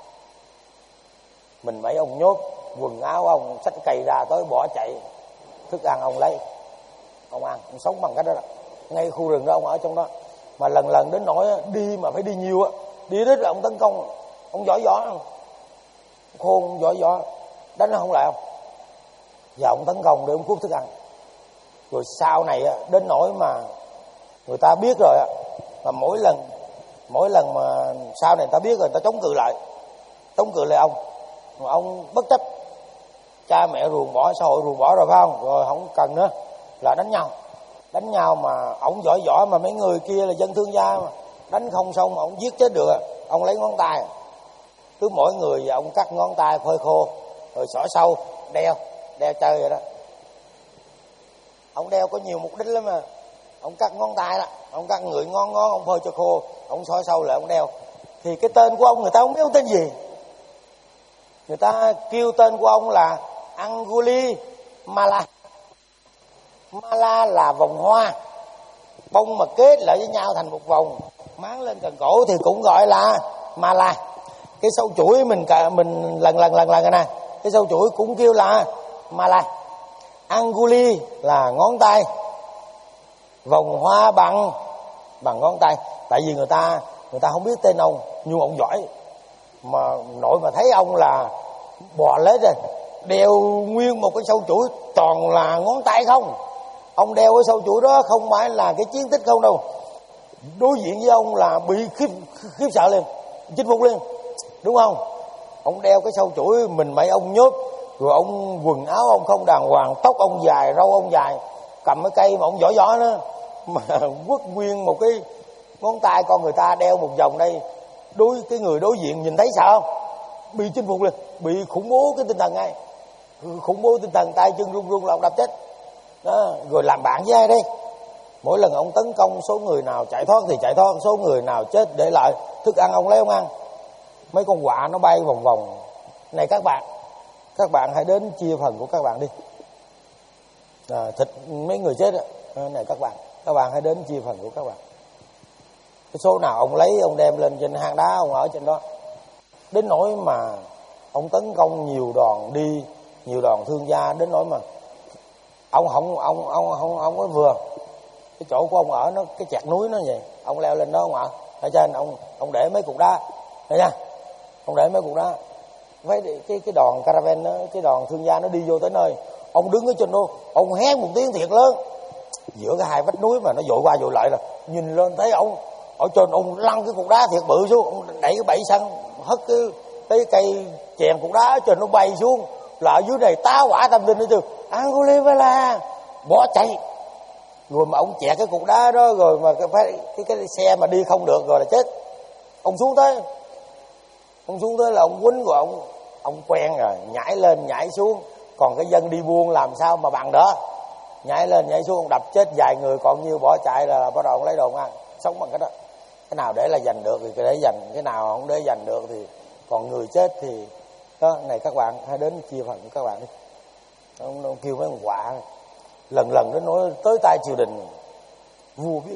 mình mấy ông nhốt quần áo ông, xách cây ra tới bỏ chạy, thức ăn ông lấy, ông ăn, ông sống bằng cách đó, đó. Ngay khu rừng đó ông ở trong đó. Mà lần lần đến nỗi đi mà phải đi nhiều á, đi rất là ông tấn công, ông giỏi giỏi, khôn ông giỏi giỏi, đánh nó không lại không, và ông tấn công để ông cướp thức ăn. Rồi sau này đến nỗi mà người ta biết rồi á, mà mỗi lần mỗi lần mà sau này người ta biết rồi, người ta chống cự lại, chống cự lại ông, mà ông bất chấp, cha mẹ ruồng bỏ, xã hội ruồng bỏ rồi phải không, rồi không cần nữa là đánh nhau, đánh nhau mà ổng giỏi giỏi, mà mấy người kia là dân thương gia mà, đánh không xong mà ổng giết chết được. Ông lấy ngón tay, cứ mỗi người ông cắt ngón tay phơi khô, rồi xỏ sâu đeo đeo chơi vậy đó. Ông đeo có nhiều mục đích lắm mà, ông cắt ngón tay đó, ông cắt người ngón ngón, ông phơi cho khô, ông xỏ sâu lại ông đeo. Thì cái tên của ông người ta không biết ông tên gì, người ta kêu tên của ông là Angulimala. Mala là vòng hoa, bông mà kết lại với nhau thành một vòng, máng lên cần cổ thì cũng gọi là Mala. Cái sâu chuỗi mình mình lần lần lần lần nè, cái sâu chuỗi cũng kêu là Mala. Anguli là ngón tay, vòng hoa bằng bằng ngón tay. Tại vì người ta người ta không biết tên ông, nhưng ông giỏi. Mà nội mà thấy ông là bò lết rồi, đeo nguyên một cái sâu chuỗi toàn là ngón tay không. Ông đeo cái sâu chuỗi đó không phải là cái chiến tích không đâu, đối diện với ông là bị khiếp khiếp sợ liền, chinh phục liền, đúng không? Ông đeo cái sâu chuỗi, mình mấy ông nhốt, rồi ông quần áo ông không đàng hoàng, tóc ông dài, râu ông dài, cầm cái cây mà ông giỏi giỏi nữa, mà quất nguyên một cái ngón tay con người ta đeo một vòng đây, đối cái người đối diện nhìn thấy sợ không? Bị chinh phục liền, bị khủng bố cái tinh thần ngay, khủng bố tinh thần, tay chân run run là ông đập chết đó. Rồi làm bạn với ai đây? Mỗi lần ông tấn công, số người nào chạy thoát thì chạy thoát, số người nào chết để lại thức ăn ông lấy ông ăn. Mấy con quạ nó bay vòng vòng. Này các bạn, các bạn hãy đến chia phần của các bạn đi. À, thịt mấy người chết đó. Này các bạn, các bạn hãy đến chia phần của các bạn. Cái số nào ông lấy ông đem lên trên hang đá, ông ở trên đó. Đến nỗi mà ông tấn công nhiều đòn đi, nhiều đòn thương gia, đến nỗi mà ông không ông ông không ông có vừa cái chỗ của ông ở nó cái chạc núi nó vậy, ông leo lên đó ông ạ, ở trên ông ông để mấy cục đá, thấy nha, ông để mấy cục đá, với cái cái đoàn caravan đó, cái đoàn thương gia nó đi vô tới nơi, ông đứng ở trên đó, ông hét một tiếng thiệt lớn, giữa cái hai vách núi mà nó dội qua dội lại, là nhìn lên thấy ông ở trên, ông lăn cái cục đá thiệt bự xuống, ông đẩy cái bẫy săn, hất cái cái cây chèn cục đá ở trên nó bay xuống, là ở dưới này tá hỏa tâm linh nữa chứ, Angulimala bỏ chạy. Rồi mà ông chẹt cái cục đá đó, rồi mà cái, cái cái xe mà đi không được rồi là chết. Ông xuống tới, ông xuống tới là ông quýnh, rồi ông ông quen rồi, nhảy lên nhảy xuống, còn cái dân đi buôn làm sao mà bằng đó, nhảy lên nhảy xuống, ông đập chết vài người, còn như bỏ chạy là, là bắt đầu ông lấy đồ ông ăn, sống bằng cái đó. Cái nào để là giành được thì cái để giành, cái nào không để giành được thì còn người chết thì đó. Này các bạn hãy đến chia phần của các bạn đi. Ông, ông kêu mấy con quạ lần lần nó nói tới tay triều đình, vua biết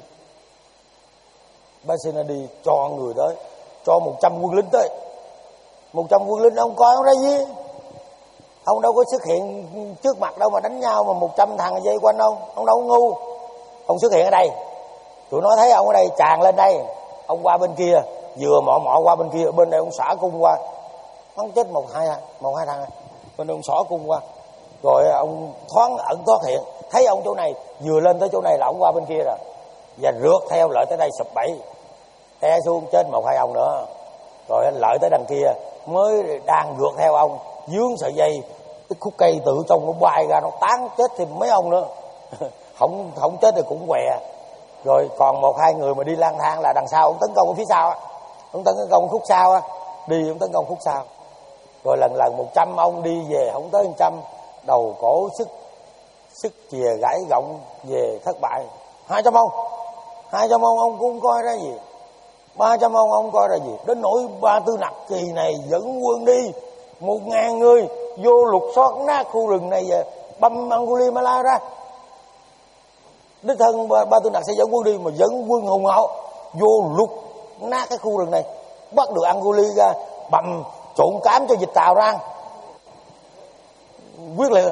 Basenadi cho người tới, cho một trăm quân lính tới, một trăm quân lính. Ông coi ông ra gì, ông đâu có xuất hiện trước mặt đâu mà đánh nhau mà một trăm thằng dây quanh ông, ông đâu có ngu. Ông xuất hiện ở đây, tụi nó thấy ông ở đây tràn lên đây, ông qua bên kia, vừa mọ mọ qua bên kia, bên đây ông xả cung qua, bắn chết một hai một hai thằng, bên đây ông xỏ cung qua, rồi ông thoáng ẩn thoát hiện, thấy ông chỗ này, vừa lên tới chỗ này là ông qua bên kia rồi, và rượt theo Lợi tới đây sụp bẫy, té xuống chết một hai ông nữa. Rồi anh Lợi tới đằng kia mới đang rượt theo ông, dướng sợi dây, cái khúc cây tự trong nó bay ra, nó tán chết thêm mấy ông nữa. không không chết thì cũng què. Rồi còn một hai người mà đi lang thang là đằng sau ông tấn công ở phía sau á, ông tấn công khúc sau á, đi ông tấn công khúc sau. Rồi lần lần một trăm ông đi về không tới một trăm, đầu cổ sức sức chìa gãy gọng về thất bại. Hai trăm ông, hai trăm ông ông cũng coi ra gì, ba trăm ông ông coi ra gì. Đến nỗi Ba Tư Nặc kỳ này dẫn quân đi một ngàn người vô lục soát nát khu rừng này về băm Angulimala ra. Đích thân Ba, Ba Tư Nặc sẽ dẫn quân đi, mà dẫn quân hùng hậu vô lục nát cái khu rừng này, bắt được Anguli ra, băm trộn cám cho vịt tàu ra ăn. Quyết liệt.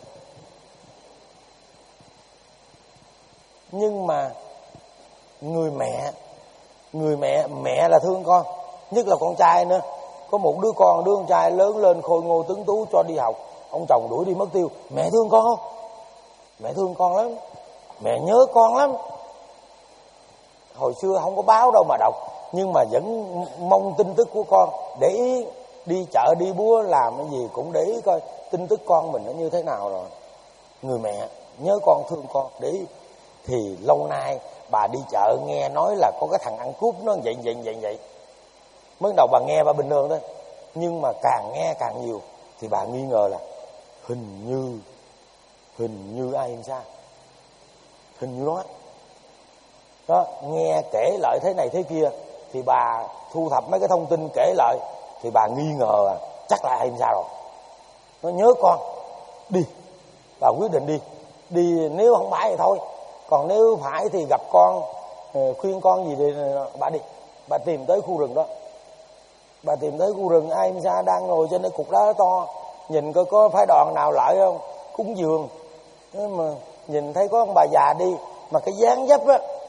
Nhưng mà người mẹ, người mẹ, mẹ là thương con, nhất là con trai nữa. Có một đứa con, đứa con trai lớn lên khôi ngô tuấn tú cho đi học, ông chồng đuổi đi mất tiêu. Mẹ thương con không? Mẹ thương con lắm, mẹ nhớ con lắm. Hồi xưa không có báo đâu mà đọc, nhưng mà vẫn mong tin tức của con, để ý đi chợ đi búa làm cái gì cũng để ý coi tin tức con mình nó như thế nào rồi. Người mẹ nhớ con thương con, để ý. Thì lâu nay bà đi chợ nghe nói là có cái thằng ăn cướp nó vậy vậy vậy vậy. Mới đầu bà nghe bà bình thường thôi, nhưng mà càng nghe càng nhiều thì bà nghi ngờ là hình như hình như ai làm sao, hình như nó đó. Nghe kể lại thế này thế kia thì bà thu thập mấy cái thông tin kể lại, thì bà nghi ngờ à, chắc là ai làm sao rồi. Nó nhớ con, đi. Bà quyết định đi. Đi nếu không phải thì thôi, còn nếu phải thì gặp con, khuyên con gì thì bà đi. Bà tìm tới khu rừng đó, bà tìm tới khu rừng. Ai ra đang ngồi trên cái cục đá to, nhìn coi có phái đoàn nào lại không, cúng dường. Mà nhìn thấy có ông bà già đi, mà cái dáng dấp á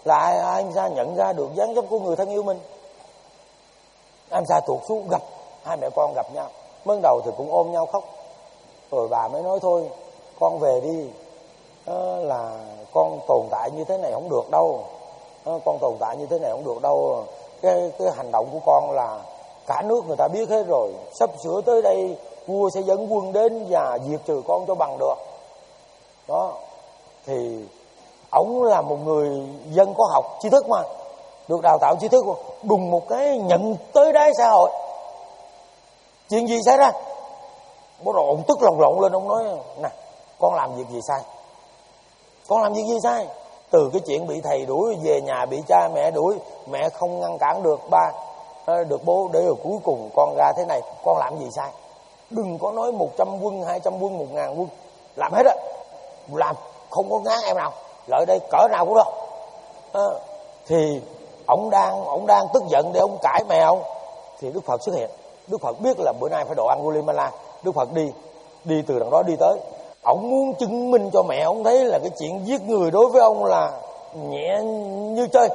là ai, ai anh Sa nhận ra được dáng dấp của người thân yêu mình. Anh Sa tuột xuống gặp, hai mẹ con gặp nhau. Mới đầu thì cũng ôm nhau khóc. Rồi bà mới nói thôi con về đi, à, là con tồn tại như thế này không được đâu, à, con tồn tại như thế này không được đâu. Cái, cái hành động của con là cả nước người ta biết hết rồi, sắp sửa tới đây vua sẽ dẫn quân đến và diệt trừ con cho bằng được. Đó, thì ổng là một người dân có học tri thức mà, được đào tạo tri thức, đùng một cái nhận tới đáy xã hội. Chuyện gì xảy ra? Bắt đầu ông tức lòng lộn lên, ông nói nè, con làm việc gì sai? Con làm việc gì sai? Từ cái chuyện bị thầy đuổi, về nhà bị cha mẹ đuổi, mẹ không ngăn cản được ba, được bố, để rồi cuối cùng con ra thế này, con làm gì sai? Đừng có nói một trăm quân, hai trăm quân, một ngàn quân, làm hết á, làm không có ngán em nào, lợi đây cỡ nào cũng được. À, thì ông đang ông đang tức giận để ông cãi mẹ ông, thì Đức Phật xuất hiện. Đức Phật biết là bữa nay phải độ Angulimala. Đức Phật đi đi từ đằng đó đi tới. Ông muốn chứng minh cho mẹ ông thấy là cái chuyện giết người đối với ông là nhẹ như chơi.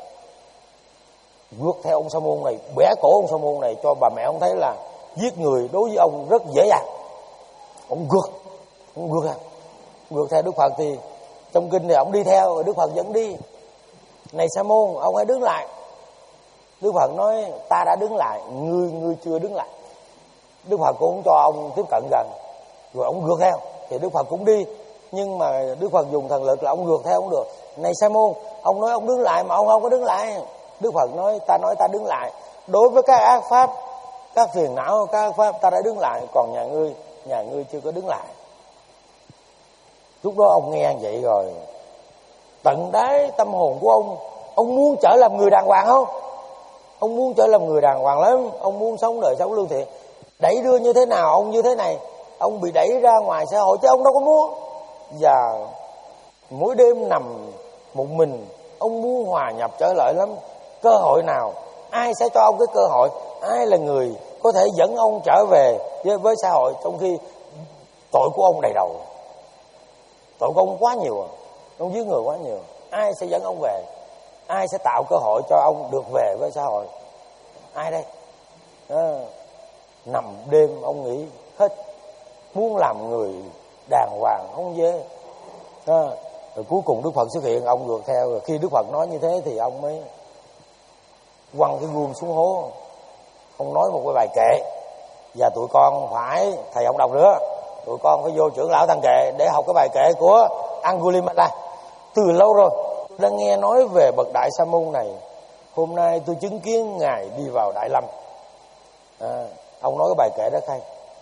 Vượt theo ông Sa môn này, bẻ cổ ông Sa môn này cho bà mẹ ông thấy là giết người đối với ông rất dễ dàng. Ông vượt, ông vượt ra, vượt theo Đức Phật. Thì trong kinh thì ông đi theo, rồi Đức Phật dẫn đi. Này Sa môn, ông hãy đứng lại. Đức Phật nói ta đã đứng lại, ngươi ngươi chưa đứng lại. Đức Phật cũng không cho ông tiếp cận gần, rồi ông vượt theo. Thì Đức Phật cũng đi, nhưng mà Đức Phật dùng thần lực là ông vượt theo không được. Này Sa môn, ông nói ông đứng lại mà ông không có đứng lại. Đức Phật nói ta nói ta đứng lại. Đối với các ác pháp, các phiền não, các ác pháp ta đã đứng lại, còn nhà ngươi, nhà ngươi chưa có đứng lại. Lúc đó ông nghe vậy rồi, tận đáy tâm hồn của ông, ông muốn trở làm người đàng hoàng không? Ông muốn trở làm người đàng hoàng lắm. Ông muốn sống đời sống lương thiện. Đẩy đưa như thế nào ông như thế này, ông bị đẩy ra ngoài xã hội chứ ông đâu có muốn. Và mỗi đêm nằm một mình, ông muốn hòa nhập trở lại lắm. Cơ hội nào, ai sẽ cho ông cái cơ hội? Ai là người có thể dẫn ông trở về với, với xã hội, trong khi tội của ông đầy đầu, tội của ông quá nhiều, ông giết người quá nhiều. Ai sẽ dẫn ông về? Ai sẽ tạo cơ hội cho ông được về với xã hội? Ai đây? À, nằm đêm ông nghĩ hết, muốn làm người đàng hoàng không dễ. À, rồi cuối cùng Đức Phật xuất hiện, ông ngược theo. Rồi khi Đức Phật nói như thế thì ông mới quăng cái gươm xuống hố. Ông nói một cái bài kệ, và tụi con phải, thầy không đọc nữa, tụi con phải vô trưởng lão tăng kệ để học cái bài kệ của Angulimala. Từ lâu rồi tôi đã nghe nói về bậc Đại Sa môn này. Hôm nay tôi chứng kiến ngài đi vào Đại Lâm. À, ông nói cái bài kệ rất hay.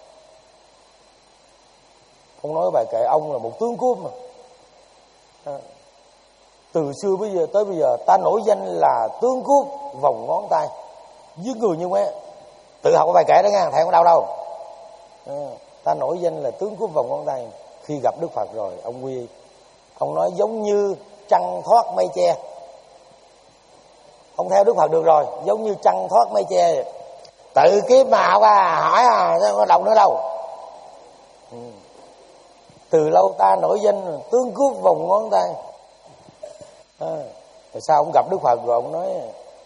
Ông nói cái bài kệ, ông là một tướng cướp mà. À, từ xưa bây giờ tới bây giờ ta nổi danh là tướng cướp vòng ngón tay, giết người như thế. Tự học cái bài kệ đó nha, thầy không đau đâu. À, ta nổi danh là tướng cướp vòng ngón tay. Khi gặp Đức Phật rồi, ông quy, ông nói giống như trăng thoát mây che. Ông theo Đức Phật được rồi, giống như trăng thoát mây che. Tự kiếp mà học à, hỏi à, không có đọc nữa đâu. Ừ. Từ lâu ta nổi danh tướng cướp vòng ngón tay. À, rồi sao ông gặp Đức Phật rồi ông nói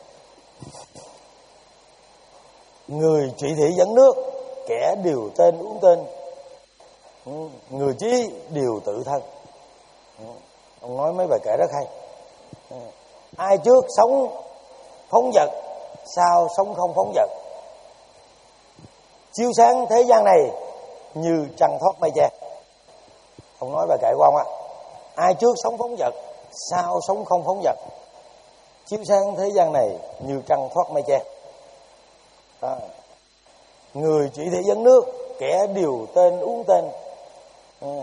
người trị thị dẫn nước, kẻ điều tên uống tên, ừ. người trí điều tự thân. Ừ. Ông nói mấy bài kệ rất hay. Ừ. Ai trước sống phóng dật, sao sống không phóng dật, chiếu sáng thế gian này như trăng thoát mây che. Ông nói bài kệ của ông á, ai trước sống phóng dật, sao sống không phóng dật, chiếu sáng thế gian này như trăng thoát mây che. À, người chỉ thị dẫn nước, kẻ điều tên uống tên, à,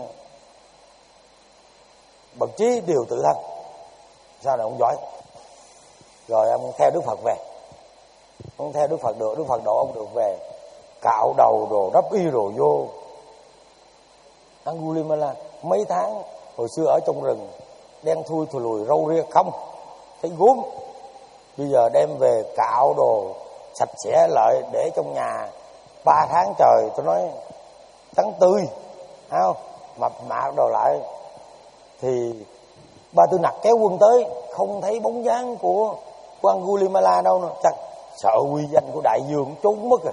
bậc trí điều tự thân. Sao này ông giỏi. Rồi ông theo Đức Phật về. Ông theo Đức Phật được, Đức Phật độ ông được về, cạo đầu rồi đắp y rồi vô Angulimala. Mấy tháng hồi xưa ở trong rừng đen thui thùi lùi râu ria không thấy gốm, bây giờ đem về cạo đồ sạch sẽ lại để trong nhà ba tháng trời. Tôi nói trắng tươi, không mập mạp đồ lại. Thì Ba Tư Nặc kéo quân tới, không thấy bóng dáng của, của Angulimala đâu nữa. Chắc sợ uy danh của đại vương trốn mất rồi.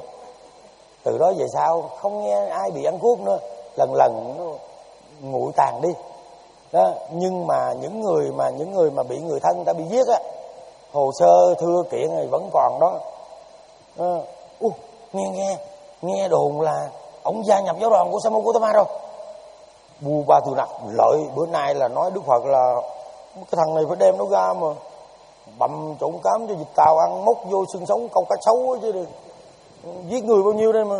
Từ đó về sau không nghe ai bị ăn cướp nữa, lần lần nó nguội tàn đi. Đó. Nhưng mà những người mà những người mà bị người thân đã bị giết á, hồ sơ thưa kiện thì vẫn còn đó. À, uh, nghe nghe nghe đồn là ông gia nhập giáo đoàn của Sa môn Gautama rồi. Vua Ba Tư Nặc lợi bữa nay là nói Đức Phật là cái thằng này phải đem nó ra mà bầm trộn cám cho vịt tàu ăn, móc vô xương sống câu cá sấu chứ được. Giết người bao nhiêu đây mà.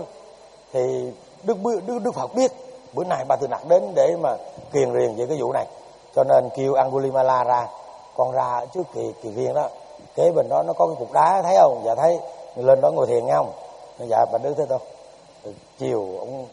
Thì Đức, Đức, Đức Phật biết bữa nay Ba Tư Nặc đến để mà kiền riêng về cái vụ này, cho nên kêu Angulimala ra. Con ra trước kỳ kỳ viên đó, kế bên đó nó có cái cục đá, thấy không? Dạ thấy. Lên đó ngồi thiền nghe không? Dạ Bạch Đức Thế Tôn. Chiều ông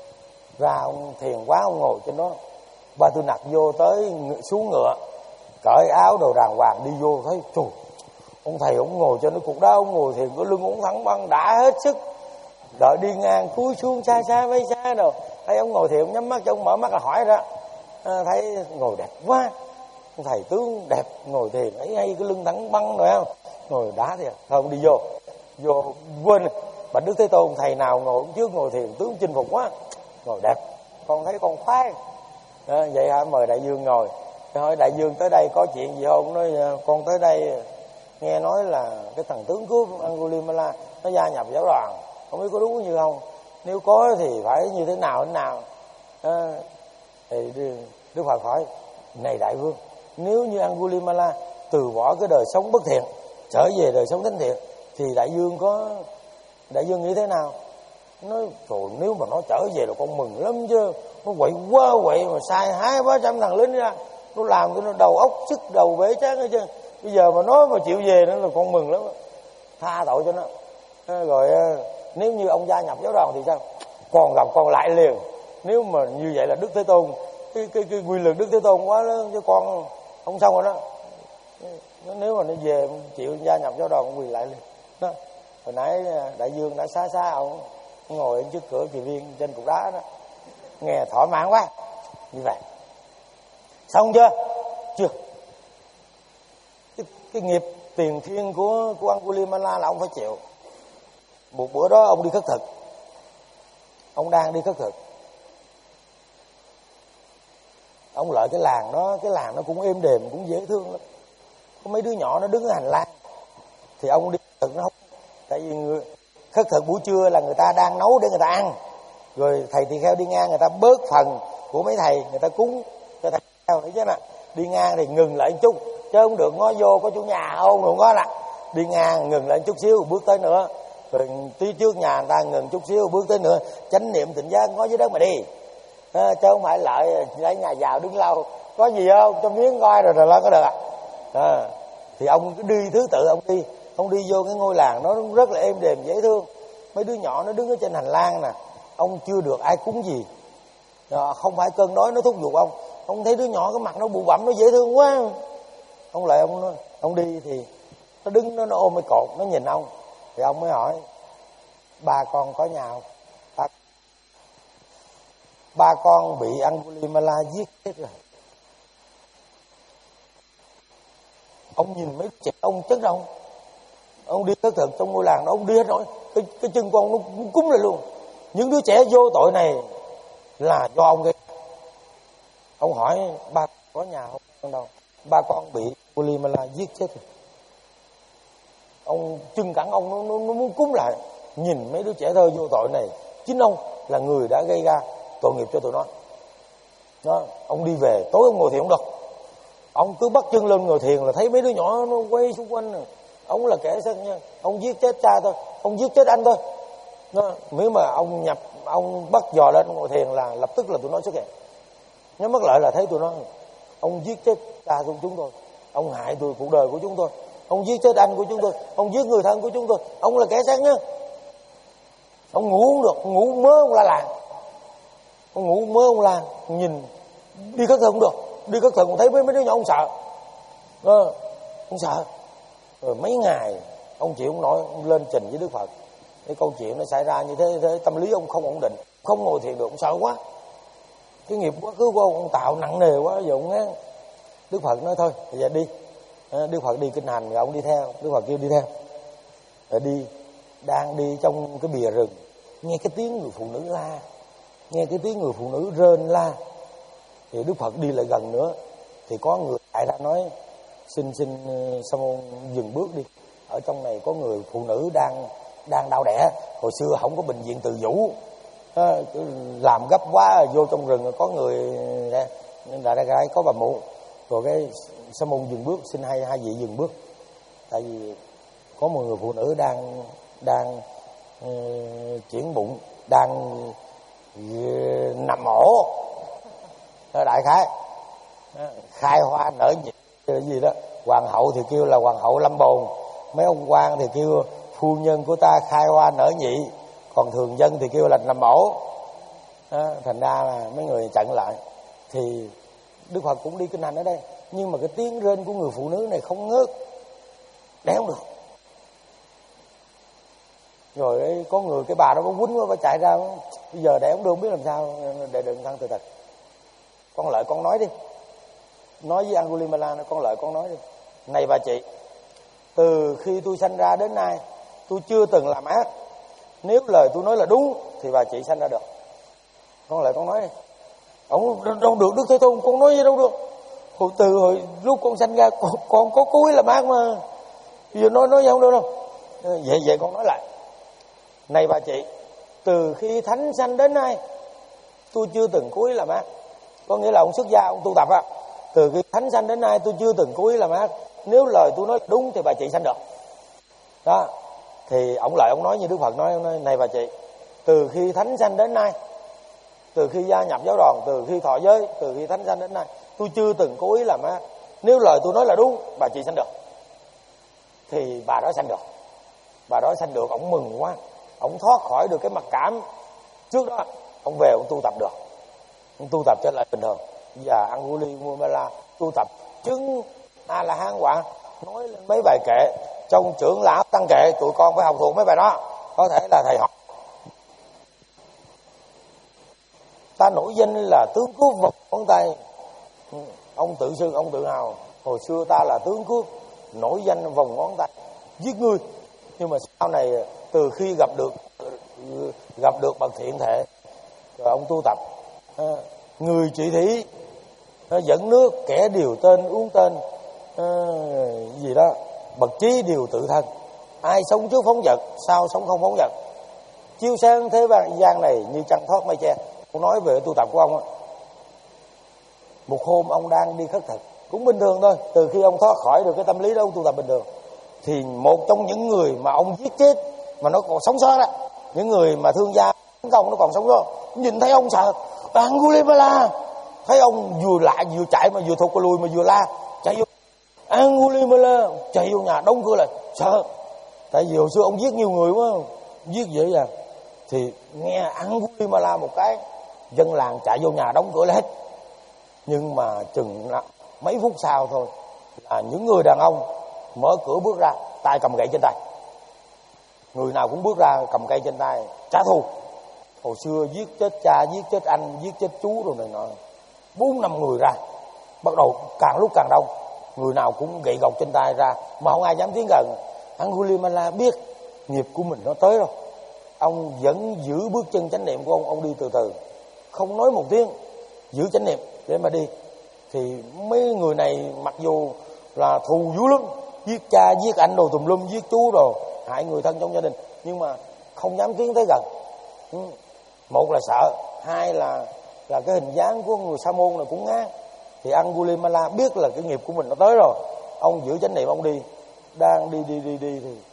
ra ông thiền quá, ông ngồi trên đó. Ba Tư Nặc vô tới xuống ngựa, cởi áo đồ đàng hoàng đi vô, thấy trời, ông thầy ông ngồi trên cái cục đá, ông ngồi thiền, cái lưng ông thẳng băng đã hết sức. Đợi đi ngang cúi xuống xa xa mấy xa rồi, thấy ông ngồi thiền, ông nhắm mắt cho ông mở mắt là hỏi ra, à, thấy ngồi đẹp quá, ông thầy tướng đẹp ngồi thiền ấy, hay cái lưng thẳng băng rồi không, ngồi đá thì thôi ông đi vô, vô quên Bạch Đức Thế Tôn, thầy nào ngồi trước ngồi thiền tướng chinh phục quá, ngồi đẹp, con thấy con khoái. À, vậy hả? Mời đại vương ngồi. Hỏi đại vương tới đây có chuyện gì không? Nói con tới đây nghe nói là cái thằng tướng cướp Angulimala nó gia nhập giáo đoàn, không biết có đúng như không, nếu có thì phải như thế nào thế nào. À, thì Đức Phật hỏi, này đại vương, nếu như Angulimala từ bỏ cái đời sống bất thiện trở về đời sống thánh thiện thì đại vương có đại vương nghĩ thế nào? Nói rồi nếu mà nó trở về là con mừng lắm chứ, nó quậy quá quậy mà sai hai ba trăm thằng lính ra, nó làm cho nó đầu óc sức đầu bể chán hết chứ. Bây giờ mà nói mà chịu về nữa là con mừng lắm, tha tội cho nó. Rồi nếu như ông gia nhập giáo đoàn thì sao? Còn gặp con lại liền. Nếu mà như vậy là Đức Thế Tôn, cái cái cái quy lực Đức Thế Tôn quá lớn cho con không xong rồi đó. Nếu mà nó về chịu gia nhập giáo đoàn quỳ lại liền. Đó. Hồi nãy đại vương đã xa xa ông ngồi ở trước cửa kỳ viên trên cục đá đó, nghe thoải mái quá. Như vậy xong chưa? Chưa. Cái, cái nghiệp tiền thiên của của Angulimala là ông phải chịu. Một bữa đó ông đi khất thực, ông đang đi khất thực, ông lợi cái làng đó, cái làng nó cũng êm đềm, cũng dễ thương lắm. Có mấy đứa nhỏ nó đứng ở hành lang, thì ông đi khất thực nó không, tại vì người khất thực buổi trưa là người ta đang nấu để người ta ăn, rồi thầy tỳ kheo đi ngang người ta bớt phần của mấy thầy, người ta cúng cho thầy kheo nữa chứ nè. Đi ngang thì ngừng lại một chút, chứ không được ngó vô có chủ nhà không, không có nè. Đi ngang ngừng lại một chút xíu, bước tới nữa, rồi tí trước nhà người ta ngừng chút xíu, bước tới nữa, chánh niệm tỉnh giác ngó dưới đất mà đi. À, chứ không phải lợi lấy nhà giàu đứng lâu, có gì không cho miếng coi rồi rồi lo có được ạ. À, thì ông cứ đi thứ tự, ông đi ông đi vô cái ngôi làng nó rất là êm đềm dễ thương. Mấy đứa nhỏ nó đứng ở trên hành lang nè, ông chưa được ai cúng gì, à, không phải cơn đói nó thúc giục ông. Ông thấy đứa nhỏ cái mặt nó bụ bặm nó dễ thương quá, ông lại ông ông đi thì nó đứng nó, nó ôm cái cột nó nhìn ông, thì ông mới hỏi, ba con có nhà không? Ba, ba con bị Angulimala giết chết rồi. Ông nhìn mấy trẻ ông chết đâu, ông đi khất thực trong ngôi làng đó, ông đi hết rồi, cái, cái chân con nó cúng lại luôn. Những đứa trẻ vô tội này là do ông gây. Ông hỏi ba có nhà không? Đâu, ba con bị Angulimala giết chết rồi. Ông chân cẳng ông nó, nó, nó muốn cúng lại. Nhìn mấy đứa trẻ thơ vô tội này, chính ông là người đã gây ra tội nghiệp cho tụi nó. Đó, ông đi về tối ông ngồi thiền không được, ông cứ bắt chân lên ngồi thiền là thấy mấy đứa nhỏ nó quay xung quanh này. Ông là kẻ sát nhân, ông giết chết cha thôi, ông giết chết anh thôi. Đó, nếu mà ông nhập, ông bắt dò lên ngồi thiền là lập tức là tụi nó xuất hiện. Nhắm mắt lại là thấy tụi nó, ông giết chết cha của chúng tôi, ông hại tôi cuộc đời của chúng tôi, ông giết chết anh của chúng tôi, ông giết người thân của chúng tôi, ông là kẻ sát nhân. Ông ngủ không được, ngủ mơ ông la làng, ông ngủ mơ ông la, nhìn đi khất thực không được, đi khất thực thấy mấy mấy đứa nhỏ ông sợ, đó, ông sợ. Rồi mấy ngày ông chịu không nổi, ông lên trình với Đức Phật, cái câu chuyện nó xảy ra như thế, thế tâm lý ông không ổn định, không ngồi thiền được, ông sợ quá. Cái nghiệp quá khứ của ông, ông tạo nặng nề quá, giờ ông ngán. Đức Phật nói thôi bây giờ đi. Đức Phật đi kinh hành, rồi ông đi theo. Đức Phật kêu đi theo. Rồi đi, đang đi trong cái bìa rừng, nghe cái tiếng người phụ nữ la, nghe cái tiếng người phụ nữ rên la. Thì Đức Phật đi lại gần nữa, thì có người lại ra nói: xin xin Sa môn dừng bước đi, ở trong này có người phụ nữ đang đang đau đẻ, hồi xưa không có bệnh viện Từ Dũ, làm gấp quá vô trong rừng có người nên đại gái có bà mụ. Rồi cái Sa môn dừng bước, xin hai hai vị dừng bước, tại vì có một người phụ nữ đang đang uh, chuyển bụng, đang uh, nằm ổ, đại khái khai hoa nở nhị cái gì đó. Hoàng hậu thì kêu là hoàng hậu Lâm Bồn, mấy ông quan thì kêu phu nhân của ta khai hoa nở nhị, còn thường dân thì kêu là nằm ổ. Đó, thành ra là mấy người chặn lại. Thì Đức Phật cũng đi kinh hành ở đây, nhưng mà cái tiếng rên của người phụ nữ này không ngớt, đẻ không được. Rồi ấy, có người cái bà đó có quýnh quá, bà chạy ra, bây giờ đẻ không được biết làm sao, để đừng thăng từ từ. Con lợi con nói đi, nói với Angulimala, con lợi con nói đi: này bà chị, từ khi tôi sanh ra đến nay tôi chưa từng làm ác, nếu lời tôi nói là đúng thì bà chị sanh ra được. Con lợi con nói đi. Ông đâu được Đức Thế Tôn, con nói gì đâu được. Hồi từ hồi lúc con sanh ra con, con có cúi làm ác mà, bây giờ nói nói gì không được đâu. Vậy vậy con nói lại: này bà chị, từ khi thánh sanh đến nay tôi chưa từng cúi làm ác. Có nghĩa là ông xuất gia, ông tu tập á. Từ khi thánh sanh đến nay tôi chưa từng cúi làm ác, nếu lời tôi nói đúng thì bà chị sanh được. Đó. Thì ông lại ông nói như Đức Phật nói, ông nói: này bà chị, từ khi thánh sanh đến nay, từ khi gia nhập giáo đoàn, từ khi thọ giới, từ khi thánh sanh đến nay tôi chưa từng cố ý làm ác, nếu lời tôi nói là đúng bà chị sanh được. Thì bà đó sanh được. Bà đó sanh được, ông mừng quá, ông thoát khỏi được cái mặc cảm trước đó. Ông về ông tu tập được, ông tu tập trở lại bình thường. Và Angulimala tu tập chứng A La Hán quả, nói lên mấy bài kệ trong trưởng lão tăng kệ, tụi con phải học thuộc mấy bài đó, có thể là thầy học. Ta nổi danh là tướng cướp vòng ngón tay. Ông tự xưng, ông tự hào: hồi xưa ta là tướng cướp, nổi danh vòng ngón tay, giết ngươi. Nhưng mà sau này từ khi gặp được gặp được bậc thiện thể, rồi ông tu tập, người trị thí dẫn nước, kẻ điều tên uống tên, à, gì đó, bậc trí điều tự thân. Ai sống trước phóng vật, sau sống không phóng vật, chiếu sáng thế gian này như trăng thoát mây che. Ông nói về tu tập của ông á. Một hôm ông đang đi khất thực cũng bình thường thôi, từ khi ông thoát khỏi được cái tâm lý đó, ông tu tập bình thường, thì một trong những người mà ông giết chết mà nó còn sống sót đó, những người mà thương gia tấn công nó còn sống sót, nhìn thấy ông sợ: Angulimala. Thấy ông vừa lại vừa chạy mà vừa thụt qua lùi mà vừa la, chạy vô Angulimala, chạy vô nhà đóng cửa lại, sợ. Tại vì hồi xưa ông giết nhiều người quá, giết dễ dàng. Thì nghe Angulimala một cái, dân làng chạy vô nhà đóng cửa lại hết. Nhưng mà chừng mấy phút sau thôi là những người đàn ông mở cửa bước ra, tay cầm gậy trên tay. Người nào cũng bước ra cầm cây trên tay trả thù. Hồi xưa giết chết cha, giết chết anh, giết chết chú rồi này nọ. Bốn năm người ra, bắt đầu càng lúc càng đông, người nào cũng gậy gộc trên tay ra, mà không ai dám tiến gần. Angulimala biết nghiệp của mình nó tới rồi, ông vẫn giữ bước chân chánh niệm của ông, ông đi từ từ, không nói một tiếng, giữ chánh niệm để mà đi. Thì mấy người này mặc dù là thù dữ lắm, giết cha, giết anh đồ tùm lum, giết chú đồ, hại người thân trong gia đình, nhưng mà không dám tiến tới gần. Một là sợ, hai là là cái hình dáng của người Sa môn này cũng ngán. Thì Angulimala biết là cái nghiệp của mình nó tới rồi, ông giữ chánh niệm, ông đi, đang đi đi đi đi thì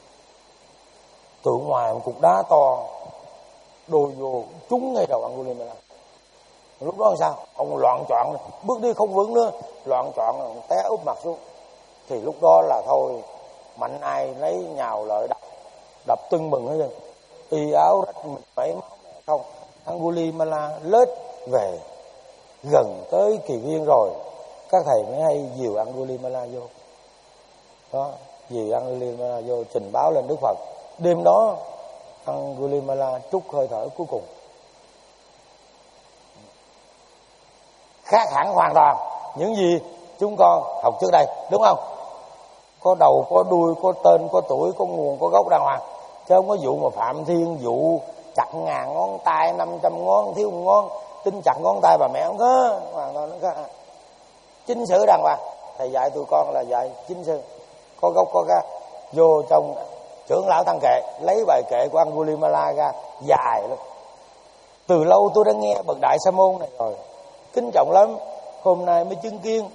từ ngoài một cục đá to đôi vô trúng ngay đầu Angulimala. Lúc đó làm sao? Ông loạn choạng, bước đi không vững nữa, loạn choạng té úp mặt xuống. Thì lúc đó là thôi, mạnh ai lấy nhào lợi đập, đập tưng bừng hết trơn, y áo rách mấy máu không. Angulimala lết về, gần tới Kỳ Viên rồi, các thầy mới hay dìu Angulimala vô. Đó, dìu Angulimala vô trình báo lên Đức Phật. Đêm đó Angulimala trút hơi thở cuối cùng, khác hẳn hoàn toàn những gì chúng con học trước đây, đúng không? Có đầu, có đuôi, có tên, có tuổi, có nguồn, có gốc đàng hoàng. Chứ không có vụ mà Phạm Thiên vụ chặt ngàn ngón tay, năm trăm ngón, thiếu một ngón, tính chặt ngón tay bà mẹ không có. Hoàn toàn nó có. Chính sử đàng hoàng. Thầy dạy tụi con là dạy chính sử, có gốc có gác. Vô trong trưởng lão tăng kệ, lấy bài kệ của Angulimala ra, dài lắm. Từ lâu tôi đã nghe bậc đại sa môn này rồi, kính trọng lắm, hôm nay mới chứng kiến.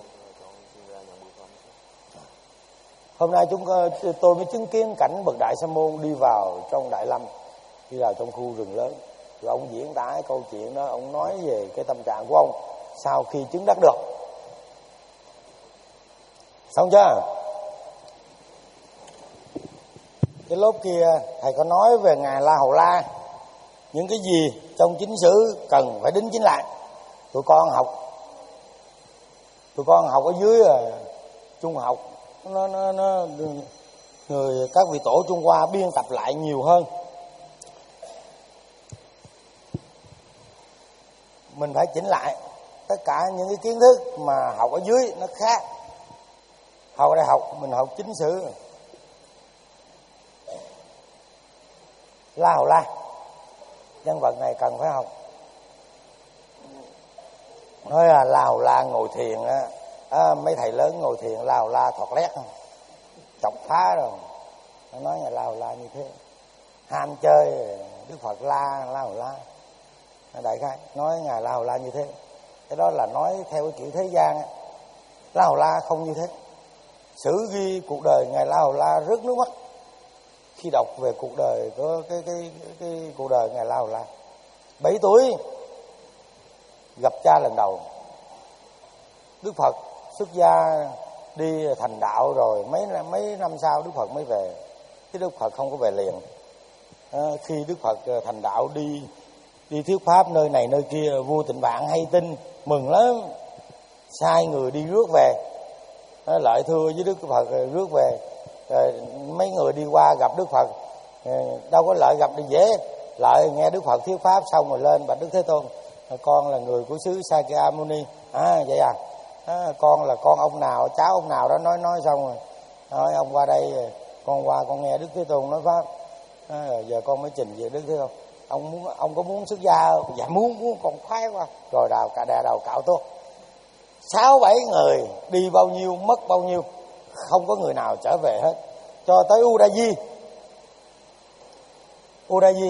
Hôm nay chúng tôi mới chứng kiến cảnh bậc đại sa môn đi vào trong Đại Lâm, đi vào trong khu rừng lớn. Rồi ông diễn tả câu chuyện đó, ông nói về cái tâm trạng của ông sau khi chứng đắc được. Xong chưa? Cái lớp kia thầy có nói về ngài La Hầu La, những cái gì trong chính sử cần phải đính chính lại. Tụi con học, tụi con học ở dưới trung học, nó, nó, nó người các vị tổ Trung Hoa biên tập lại nhiều hơn. Mình phải chỉnh lại tất cả những cái kiến thức mà học ở dưới nó khác. Học ở đại học mình học chính sử. La Hầu La, nhân vật này cần phải học. Nói là La Hầu La ngồi thiền á, à, mấy thầy lớn ngồi thiền La Hầu La thọt lét không, chọc phá rồi. Nó nói là La Hầu La như thế, ham chơi Đức Phật La La Hầu La. Đại khái nói ngài La Hầu La như thế. Cái đó là nói theo cái kiểu thế gian á. La Hầu La không như thế. Sử ghi cuộc đời ngài La Hầu La rớt nước mắt khi đọc về cuộc đời của cái cái cái, cái cuộc đời ngài La Hầu La. Bảy tuổi gặp cha lần đầu. Đức Phật xuất gia đi thành đạo rồi mấy mấy năm sau Đức Phật mới về. Chứ Đức Phật không có về liền. À, khi Đức Phật thành đạo đi đi thuyết pháp nơi này nơi kia, vua Tịnh Vạn hay tin mừng lắm, sai người đi rước về. À, lại thưa với Đức Phật rước về. Rồi mấy người đi qua gặp Đức Phật, đâu có lợi gặp đi dễ. Lợi nghe Đức Phật thuyết pháp xong rồi lên bạch Đức Thế Tôn, con là người của xứ Sakyamuni. À vậy à, à con là con ông nào, cháu ông nào đó. Nói nói xong rồi nói ông qua đây, con qua con nghe Đức Thế Tôn nói pháp. À, giờ con mới trình về Đức Thế Tôn. Ông muốn ông có muốn xuất gia không? Dạ muốn, muốn con khoái quá. Rồi đào cả đà đầu cạo tốt. Sáu bảy người đi bao nhiêu mất bao nhiêu, không có người nào trở về hết. Cho tới Udayi. Udayi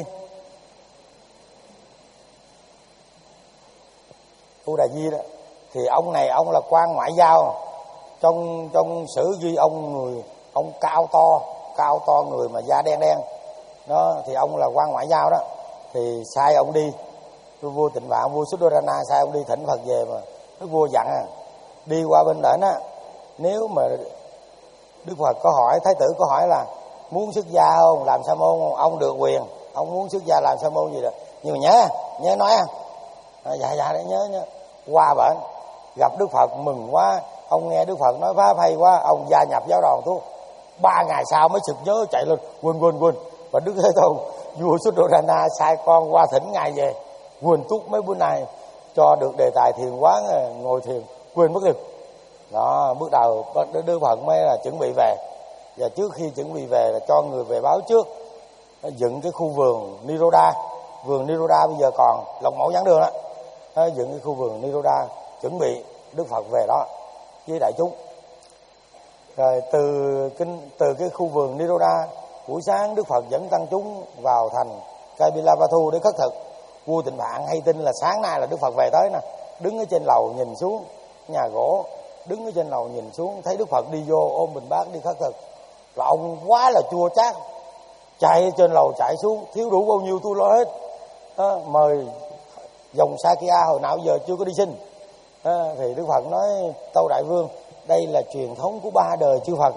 Udayi đó thì ông này ông là quan ngoại giao. Trong trong sử ghi ông người ông cao to, cao to người mà da đen đen. Đó thì ông là quan ngoại giao đó. Thì sai ông đi. Vua Tịnh Vạn, vua Suddhodana sai ông đi thỉnh Phật về mà Đức vua dặn à, đi qua bên đỉnh á, nếu mà Đức Phật có hỏi, Thái tử có hỏi là muốn xuất gia không, làm sa môn không, ông được quyền, ông muốn xuất gia làm sa môn gì đó. Nhưng mà nhớ, nhớ nói à, à dạ dạ để nhớ nhớ. Qua bển gặp Đức Phật mừng quá, ông nghe Đức Phật nói pháp hay quá, ông gia nhập giáo đoàn thuốc. Ba ngày sau mới sực nhớ chạy lên, quên quên quên. Và Đức Thế Tôn, vua Suddhodana sai con qua thỉnh ngài về, quên túc mấy bữa nay cho được đề tài thiền quán, ngồi thiền quên mất được. Đó, bước đầu Đức Phật mới là chuẩn bị về. Và trước khi chuẩn bị về là cho người về báo trước, dựng cái khu vườn Niroda. Vườn Niroda bây giờ còn Lộc Mẫu Giảng Đường đó. Đó, dựng cái khu vườn Niroda, chuẩn bị Đức Phật về đó với đại chúng. Rồi từ kinh từ cái khu vườn Niroda, buổi sáng Đức Phật dẫn tăng chúng vào thành Kapilavatthu để khất thực. Vua Tịnh Vạn hay tin là sáng nay là Đức Phật về tới nè, đứng ở trên lầu nhìn xuống nhà gỗ, đứng ở trên lầu nhìn xuống thấy Đức Phật đi vô ôm bình bát đi khất thực. Là ông quá là chua chát, chạy trên lầu chạy xuống, thiếu đủ bao nhiêu tôi lo hết. Đó, mời dòng Sakya hồi nào giờ chưa có đi xin. Đó, thì Đức Phật nói tâu đại vương, đây là truyền thống của ba đời chư Phật.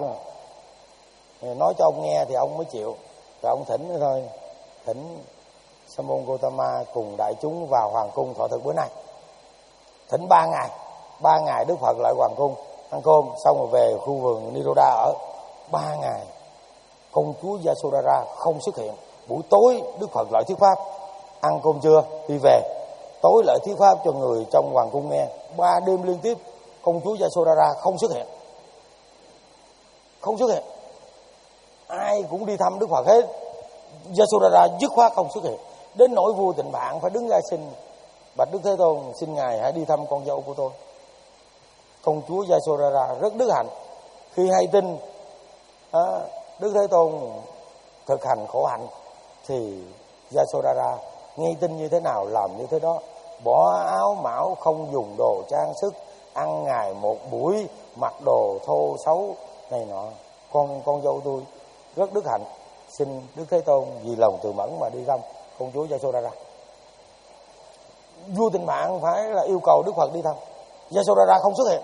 Nói cho ông nghe thì ông mới chịu. Rồi ông thỉnh nữa thôi, thỉnh Sa môn Gotama cùng đại chúng vào hoàng cung thọ thực bữa nay. Thỉnh ba ngày, ba ngày Đức Phật lại hoàng cung ăn cơm, xong rồi về khu vườn Niroda ở ba ngày. Công chúa Yasodhara không xuất hiện. Buổi tối Đức Phật lại thuyết pháp, ăn cơm trưa đi về, tối lại thuyết pháp cho người trong hoàng cung nghe. Ba đêm liên tiếp công chúa Yasodhara không xuất hiện. Không xuất hiện. Ai cũng đi thăm Đức Phật hết, Yasodhara dứt khoát không xuất hiện. Đến nỗi vua Tịnh Phạn phải đứng ra xin: bạch Đức Thế Tôn, xin ngài hãy đi thăm con dâu của tôi. Công chúa Yasodhara rất đức hạnh, khi hay tin à, Đức Thế Tôn thực hành khổ hạnh thì Yasodhara nghe tin như thế nào làm như thế đó, bỏ áo mão, không dùng đồ trang sức, ăn ngày một buổi, mặc đồ thô xấu này nọ. Con con dâu tôi rất đức hạnh, xin Đức Thế Tôn vì lòng từ mẫn mà đi thăm công chúa Yasodhara. Vua Tịnh Phạn phải là yêu cầu Đức Phật đi thăm, Yasodhara không xuất hiện.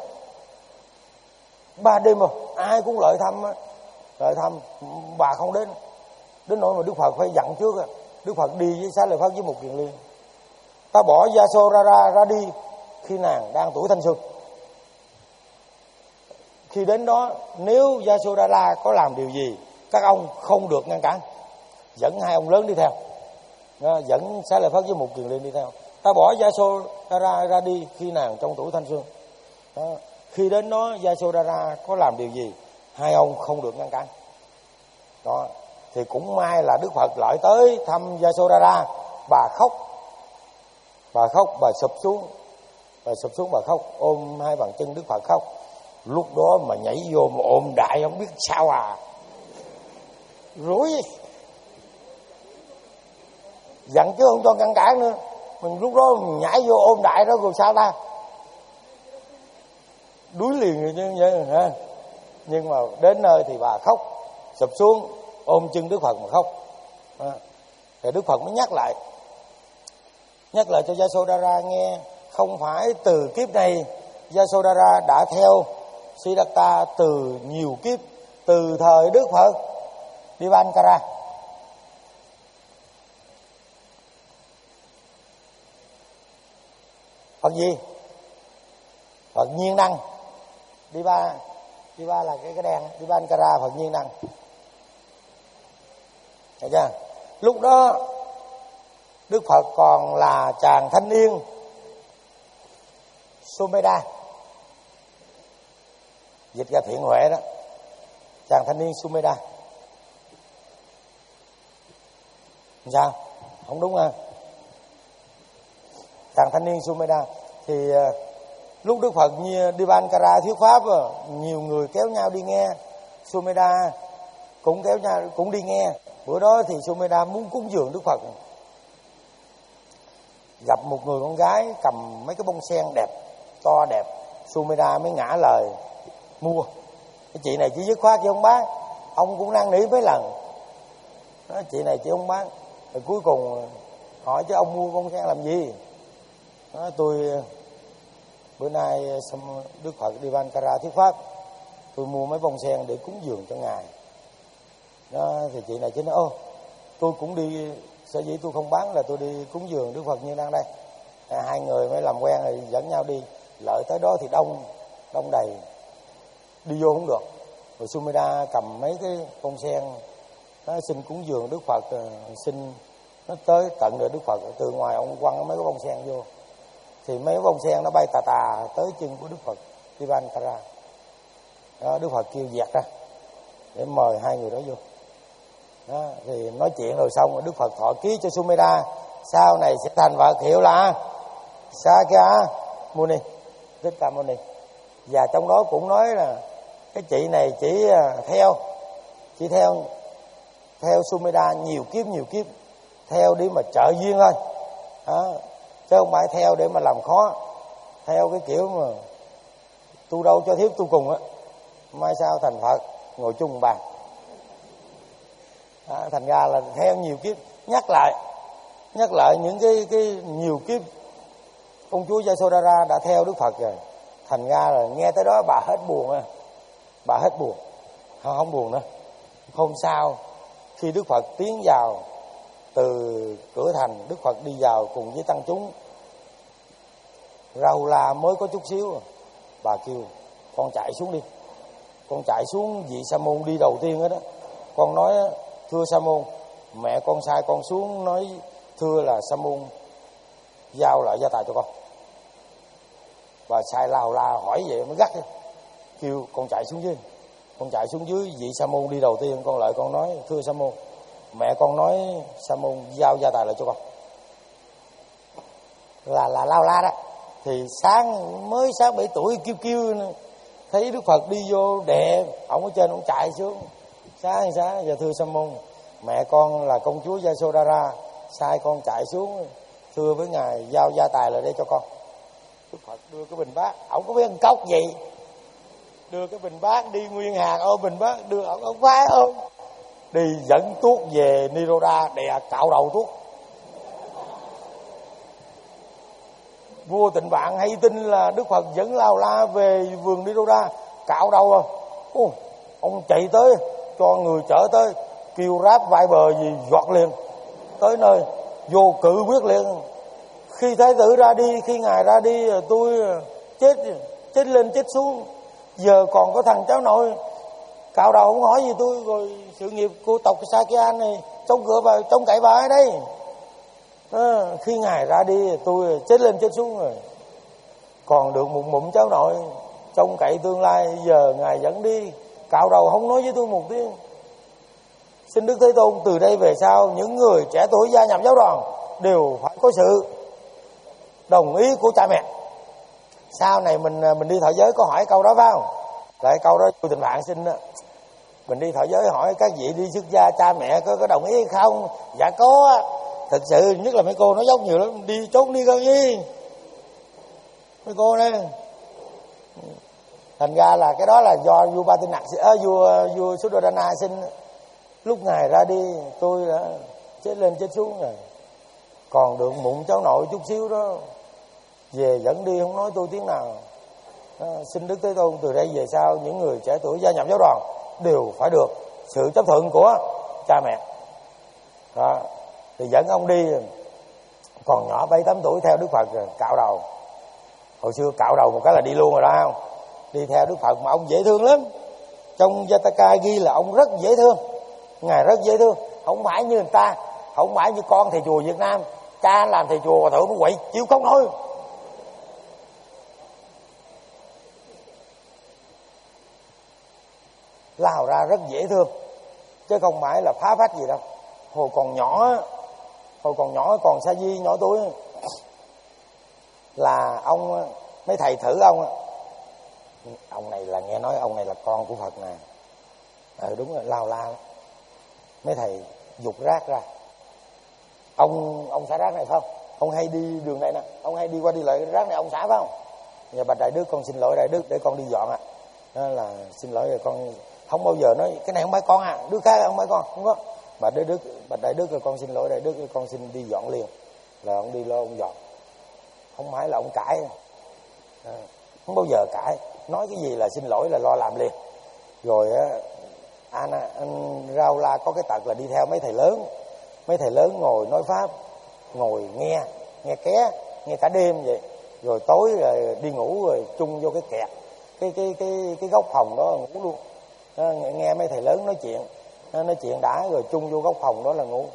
Ba đêm rồi, ai cũng lợi thăm, lợi thăm, bà không đến. Đến nỗi mà Đức Phật phải dặn trước. Đức Phật đi với Xá Lợi Phất với một Kiền Liên: ta bỏ Yasodhara ra đi khi nàng đang tuổi thanh xuân. Khi đến đó, nếu Yasodhara có làm điều gì, các ông không được ngăn cản. Dẫn hai ông lớn đi theo, dẫn Xá Lợi Phất với một Kiền Liên đi theo. Ta bỏ Yasodhara ra đi khi nàng trong tuổi thanh xuân. Đó. Khi đến đó Yasodhara có làm điều gì, hai ông không được ngăn cản. Đó. Thì cũng may là Đức Phật lại tới thăm Yasodhara. Bà khóc, bà khóc, bà sụp xuống, bà sụp xuống bà khóc, ôm hai bàn chân Đức Phật khóc. Lúc đó mà nhảy vô mà ôm đại không biết sao à, rối. Dặn chứ không cho ngăn cản nữa. Mình lúc đó mình nhảy vô ôm đại đó rồi sao ta, đuối liền rồi chứ vậy hả. Nhưng mà đến nơi thì bà khóc, sụp xuống ôm chân Đức Phật mà khóc. À, thì Đức Phật mới nhắc lại, nhắc lại cho Yasodhara nghe, không phải từ kiếp này, Yasodhara đã theo Siddhartha từ nhiều kiếp, từ thời Đức Phật Divankara. Phật gì? Phật Nhiên Đăng. Diva, Diva là cái cái đèn, Divankara, Phật Nhiên Đăng. Thấy chưa? Lúc đó Đức Phật còn là chàng thanh niên Sumedha, dịch ra thiện huệ đó, chàng thanh niên Sumedha. Sao? Không đúng à? Chàng thanh niên Sumedha thì uh, lúc Đức Phật như Divankara thuyết pháp, nhiều người kéo nhau đi nghe. Sumedha cũng kéo nhau cũng đi nghe. Bữa đó thì Sumedha muốn cúng dường Đức Phật, gặp một người con gái cầm mấy cái bông sen đẹp, to đẹp. Sumedha mới ngã lời mua. Cái chị này chỉ dứt khoát chứ không bán. Ông cũng năn nỉ mấy lần đó, chị này chị không bán. Rồi cuối cùng hỏi chứ ông mua bông sen làm gì? Đó, tôi bữa nay Đức Phật Divankara thuyết pháp, tôi mua mấy bông sen để cúng dường cho ngài. Đó, thì chị này chứ nói: ô, tôi cũng đi, sở dĩ tôi không bán là tôi đi cúng dường Đức Phật Như Đang đây. À, hai người mới làm quen rồi dẫn nhau đi. Lợi tới đó thì đông, đông đầy, đi vô không được. Rồi Sumedha cầm mấy cái bông sen, nó xin cúng dường Đức Phật, xin nó tới tận đời Đức Phật. Từ ngoài ông quăng mấy cái bông sen vô, thì mấy cái bông sen nó bay tà tà tới chân của Đức Phật Divankara. Đó, Đức Phật kêu dẹt ra để mời hai người đó vô. Đó, thì nói chuyện rồi xong, Đức Phật thọ ký cho Sumedha sau này sẽ thành Phật, hiệu là Sakya Muni, Thích Ca Muni. Và trong đó cũng nói là cái chị này chỉ theo chỉ theo theo Sumedha nhiều kiếp nhiều kiếp, theo đi mà trợ duyên thôi. Đó, chứ không phải theo để mà làm khó, theo cái kiểu mà tu đâu cho thiết tu cùng á, mai sau thành Phật ngồi chung bàn. Đó, thành ra là theo nhiều kiếp. Nhắc lại nhắc lại những cái cái nhiều kiếp công chúa Yasodhara đã theo Đức Phật rồi. Thành ra là nghe tới đó bà hết buồn á, bà hết buồn, không, không buồn nữa. Hôm sau khi Đức Phật tiến vào từ cửa thành, Đức Phật đi vào cùng với tăng chúng. Rahula mới có chút xíu, bà kêu con chạy xuống đi, con chạy xuống vị Sa môn đi đầu tiên đó, đó. Con nói thưa Sa môn, mẹ con sai con xuống nói thưa là Sa môn giao lại gia tài cho con. Và sai lao la hỏi vậy mới gắt, kêu con chạy xuống dưới. Con chạy xuống dưới, vị sa môn đi đầu tiên. Con lại con nói, thưa sa môn, mẹ con nói sa môn giao gia tài lại cho con. Là là lao la đó. Thì sáng mới sáng bảy tuổi kêu kêu thấy Đức Phật đi vô đè ông ở trên, ông chạy xuống. Sáng sáng giờ thưa sa môn, mẹ con là công chúa Yasodhara, sai con chạy xuống thưa với ngài giao gia tài lại đây cho con. Đức Phật đưa cái bình bát, ổng có biết ăn cốc gì, đưa cái bình bát đi nguyên hàng ôm bình bát, đưa ổng ổng phái ôm đi dẫn tuốt về Niroda, đè cạo đầu tuốt. Vua Tịnh Vạn hay tin là Đức Phật dẫn Lao La về vườn Niroda, cạo đầu rồi. Ô, ông chạy tới cho người chở tới, kêu ráp vai bờ gì giọt liền tới nơi, vô cự quyết liền. Khi thái tử ra đi, khi ngài ra đi, tôi chết chết lên chết xuống, giờ còn có thằng cháu nội cạo đầu không hỏi gì tôi, rồi sự nghiệp của tộc Sakya này chống cửa vào chống cậy vào ở đây. À, khi ngài ra đi tôi chết lên chết xuống rồi, còn được một mụn cháu nội trông cậy tương lai, giờ ngài dẫn đi cạo đầu không nói với tôi một tiếng. Xin Đức Thế Tôn từ đây về sau những người trẻ tuổi gia nhập giáo đoàn đều phải có sự đồng ý của cha mẹ. Sau này mình mình đi thọ giới có hỏi câu đó phải không? Lại câu đó Vua Tịnh Vạn xin đó. Mình đi thọ giới hỏi các vị đi xuất gia cha mẹ có có đồng ý hay không? Dạ có. Thật sự nhất là mấy cô nói dốc nhiều lắm, đi trốn đi con nhi. Mấy cô nè. Thành ra là cái đó là do vua Ba Tư Nặc à, vua vua Suddhodana xin. Lúc ngài ra đi tôi đã chết lên chết xuống rồi, còn được mụn cháu nội chút xíu đó, về dẫn đi không nói tôi tiếng nào. À, xin Đức Thế Tôn từ đây về sau những người trẻ tuổi gia nhập giáo đoàn đều phải được sự chấp thuận của cha mẹ. Đó. Thì dẫn ông đi, còn nhỏ bảy tám tuổi theo Đức Phật rồi, cạo đầu. Hồi xưa cạo đầu một cái là đi luôn rồi đó không? Đi theo Đức Phật mà ông dễ thương lắm. Trong Jataka ghi là ông rất dễ thương, ngài rất dễ thương, không phải như người ta, không phải như con thầy chùa Việt Nam, cha làm thầy chùa hòa thượng nó quậy chịu không thôi. Lao ra rất dễ thương chứ không phải là phá phách gì đâu. Hồi còn nhỏ, hồi còn nhỏ còn sa di nhỏ tuổi là ông, mấy thầy thử ông, ông này là nghe nói ông này là con của Phật nè. Ừ đúng rồi, Lao La. Mấy thầy dục rác ra. Ông ông xả rác này phải không? Ông hay đi đường này nè, ông hay đi qua đi lại rác này ông xả phải không? Giờ bạch Đại Đức con xin lỗi Đại Đức để con đi dọn ạ. À. Đó là xin lỗi rồi con không bao giờ nói cái này không phải con à, đứa khác không phải con, không có. Bạch Đại Đức, bạch Đại Đức rồi con xin lỗi Đại Đức, con xin đi dọn liền. Là ông đi lo ông dọn. Không phải là ông cãi. À, không bao giờ cãi, nói cái gì là xin lỗi là lo làm liền. Rồi á anh, anh Rao La có cái tật là đi theo mấy thầy lớn. Mấy thầy lớn ngồi nói pháp, ngồi nghe, nghe ké, nghe cả đêm vậy. Rồi tối rồi đi ngủ rồi chung vô cái kẹt, cái cái cái cái góc phòng đó ngủ luôn. Đó, nghe mấy thầy lớn nói chuyện, nói chuyện đã rồi chung vô góc phòng đó là ngủ.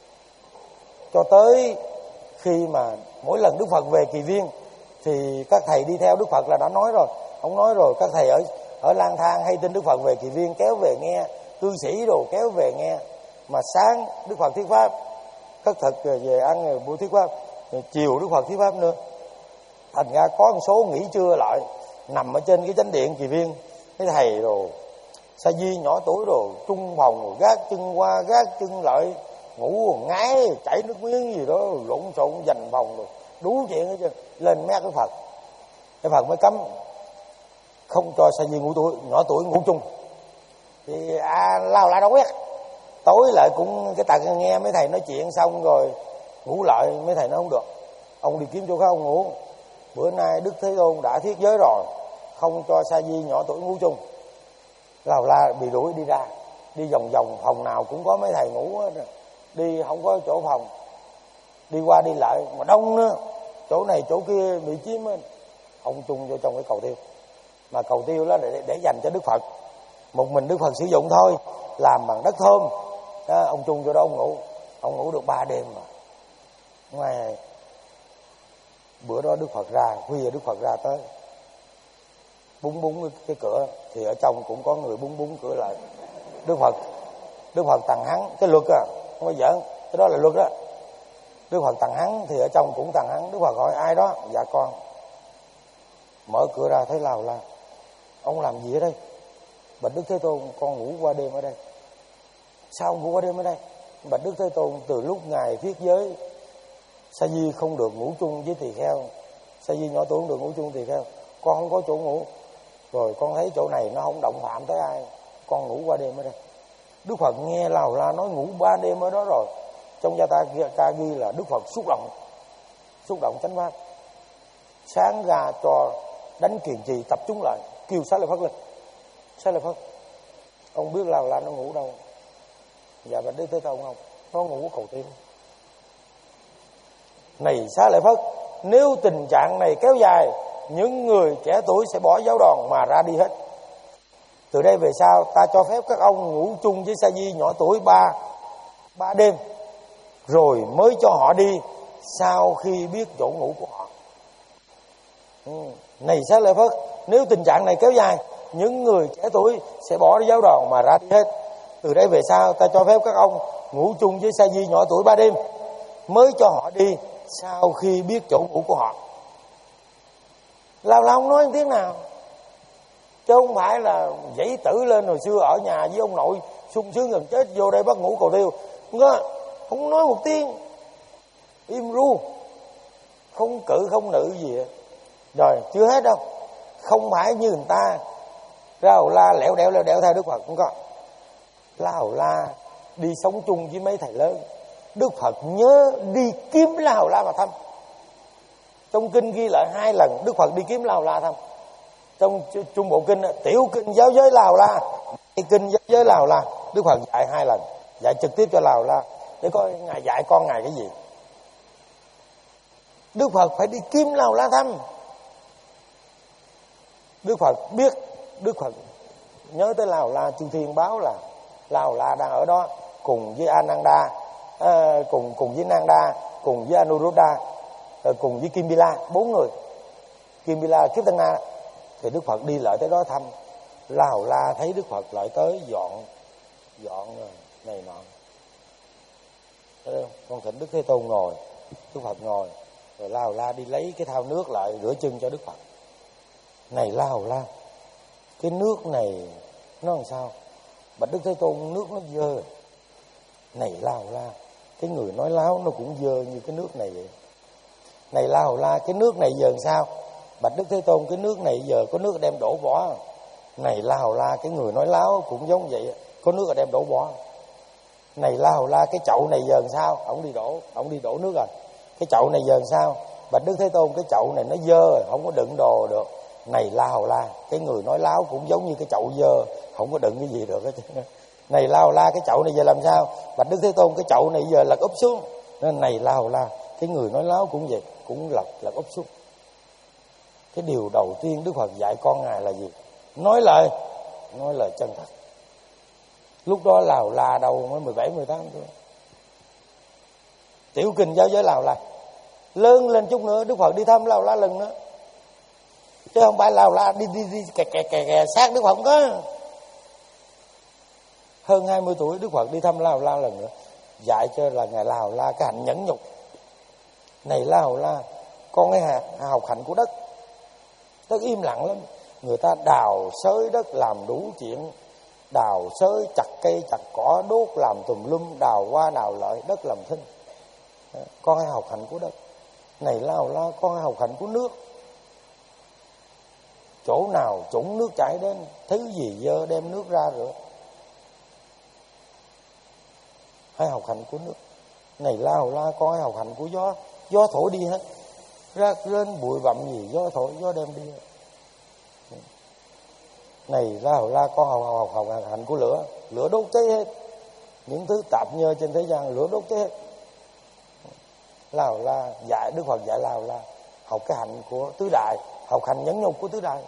Cho tới khi mà mỗi lần Đức Phật về Kỳ Viên thì các thầy đi theo Đức Phật là đã nói rồi, ông nói rồi, các thầy ở ở lang thang hay tin Đức Phật về Kỳ Viên kéo về nghe, cư sĩ đồ kéo về nghe. Mà sáng Đức Phật thuyết pháp, khất thực rồi về ăn rồi buổi thuyết pháp, rồi chiều Đức Phật thuyết pháp nữa. Thành ra có một số nghỉ trưa lại nằm ở trên cái chánh điện Kỳ Viên, cái thầy đồ sa di nhỏ tuổi đồ trung phòng rồi gác chân qua gác chân lại, ngủ rồi ngái chảy nước miếng gì đó, lộn xộn dành phòng rồi đủ chuyện hết trơn. Lên mét cái Phật, cái Phật mới cấm không cho sa di ngủ tuổi nhỏ tuổi ngủ chung. Thì à, Lao La đâu biết, tối lại cũng cái tật nghe mấy thầy nói chuyện xong rồi ngủ lại, mấy thầy nói không được, ông đi kiếm chỗ khác ông ngủ. Bữa nay Đức Thế Tôn đã thiết giới rồi, không cho sa di nhỏ tuổi ngủ chung. Lao La bị đuổi đi ra, đi vòng vòng phòng nào cũng có mấy thầy ngủ hết, đi không có chỗ phòng, đi qua đi lại mà đông nữa, chỗ này chỗ kia bị chiếm hết. Ông chung vô trong cái cầu tiêu, mà cầu tiêu đó để, để dành cho Đức Phật, một mình Đức Phật sử dụng thôi, làm bằng đất thơm đó, ông chung vô đó ông ngủ, ông ngủ được ba đêm mà. Ngoài bữa đó Đức Phật ra, khuya Đức Phật ra tới, búng búng cái cửa, thì ở trong cũng có người búng búng cửa lại. Đức Phật Đức Phật tằng hắn, cái luật à, không có giỡn, cái đó là luật đó. Đức Phật tằng hắn thì ở trong cũng tằng hắn. Đức Phật hỏi ai đó? Dạ con. Mở cửa ra thấy Lào La. Ông làm gì ở đây? Bạch Đức Thế Tôn, con ngủ qua đêm ở đây. Sao ngủ qua đêm ở đây? Bạch Đức Thế Tôn, từ lúc ngài thiết giới Sa Di không được ngủ chung với tỳ kheo, Sa Di nhỏ tuổi không được ngủ chung với tỳ kheo, con không có chỗ ngủ. Rồi con thấy chỗ này nó không động phạm tới ai, con ngủ qua đêm ở đây. Đức Phật nghe Lào La nói ngủ ba đêm ở đó rồi, trong gia ta ca ghi là Đức Phật xúc động, xúc động chánh pháp. Sáng ra cho đánh kiền trì tập trung lại, kêu Xá Lợi Phất lên. Xá Lợi Phất, ông biết Lào La nó ngủ đâu? Dạ Bạch Đức Thế Tôn không? Nó ngủ cầu tiên. Này Xá Lợi Phất, nếu tình trạng này kéo dài, những người trẻ tuổi sẽ bỏ giáo đoàn mà ra đi hết. Từ đây về sau ta cho phép các ông ngủ chung với Sa Di nhỏ tuổi ba ba đêm, rồi mới cho họ đi sau khi biết chỗ ngủ của họ. Ừ. Này Xá Lợi Phất, nếu tình trạng này kéo dài, những người trẻ tuổi sẽ bỏ đi giáo đoàn mà ra đi hết. Từ đây về sau ta cho phép các ông ngủ chung với Sa Di nhỏ tuổi ba đêm, mới cho họ đi sau khi biết chỗ ngủ của họ. Lào La không nói một tiếng nào, chứ không phải là dãy tử lên hồi xưa ở nhà với ông nội sung sướng gần chết, vô đây bắt ngủ cầu tiêu. Không có, không nói một tiếng, im ru, không cự không nữ gì vậy. Rồi chưa hết đâu, không phải như người ta Lào La lẹo đẹo lẹo đẹo theo Đức Phật, không có. Lào La đi sống chung với mấy thầy lớn, Đức Phật nhớ đi kiếm Lào La mà thăm. Trong kinh ghi lại hai lần Đức Phật đi kiếm Lào La thăm. Trong Trung Bộ Kinh, tiểu kinh giáo giới Lào La, kinh giáo giới Lào La, Đức Phật dạy hai lần, dạy trực tiếp cho Lào La để coi ngài dạy con ngài cái gì. Đức Phật phải đi kiếm Lào La thăm. Đức Phật biết, Đức Phật nhớ tới Lào La, chư thiên báo là Lào La đang ở đó cùng với Ananda, à, cùng cùng với Nanda, cùng với Anuruddha, cùng với Kimbila, bốn người. Kimbila Kiếp Tăng Na. Thì Đức Phật đi lại tới đó thăm. Lào La thấy Đức Phật lại tới dọn dọn này nọ. Thấy không? Con thỉnh Đức Thế Tôn ngồi, Đức Phật ngồi, rồi Lào La đi lấy cái thau nước lại rửa chân cho Đức Phật. Này Lào La, cái nước này nó làm sao? Bạch Đức Thế Tôn, nước nó dơ. Này Lào La, cái người nói láo nó cũng dơ như cái nước này vậy. Này Lào La, cái nước này giờ làm sao? Bạch Đức Thế Tôn, cái nước này giờ có nước đem đổ bỏ. Này Lào La, cái người nói láo cũng giống vậy, có nước đem đổ bỏ. Này Lào La, cái chậu này giờ làm sao? Ông đi đổ, ông đi đổ nước rồi. Cái chậu này giờ làm sao? Bạch Đức Thế Tôn, cái chậu này nó dơ rồi, không có đựng đồ được. Này Lào La, cái người nói láo cũng giống như cái chậu dơ, không có đựng cái gì được hết. Này Lào La, cái chậu này giờ làm sao? Bạch Đức Thế Tôn, cái chậu này giờ lật úp xuống. Nên này Lào La, cái người nói láo cũng vậy, cũng lật lật úp xuống. Cái điều đầu tiên Đức Phật dạy con ngài là gì? Nói lời, nói lời chân thật. Lúc đó Lào La đâu mới mười bảy, mười tám tuổi. Tiểu kinh giáo giới Lào La. Lớn lên chút nữa Đức Phật đi thăm Lào La lần nữa. Chứ không phải Lào La đi đi đi kè kè kè kè sát Đức Phật không có. Hơn hai mươi tuổi Đức Phật đi thăm Lào La lần nữa, dạy cho là ngài Lào La cái hạnh nhẫn nhục. Này Lào La, con cái học hạnh của đất. Đất im lặng lắm. Người ta đào xới đất làm đủ chuyện. Đào xới chặt cây chặt cỏ, đốt làm tùm lum, đào hoa đào lợi, đất làm thinh. Con hãy học hạnh của đất. Này Lào La, con hãy học hạnh của nước. Chỗ nào chủng nước chảy đến, thứ gì dơ đem nước ra rửa. Hãy học hạnh của nước. Này Lào La, con hãy học hạnh của gió. Gió thổi đi hết, ra lên bụi bặm gì gió thổi, gió đem đi hết. Này Lào La, con học học học học hạnh của lửa. Lửa đốt cháy hết những thứ tạp nhơ trên thế gian, lửa đốt cháy hết. Lào La dạy, Đức Phật dạy Lào La học cái hạnh của tứ đại, học hành nhẫn nhục của tứ đại.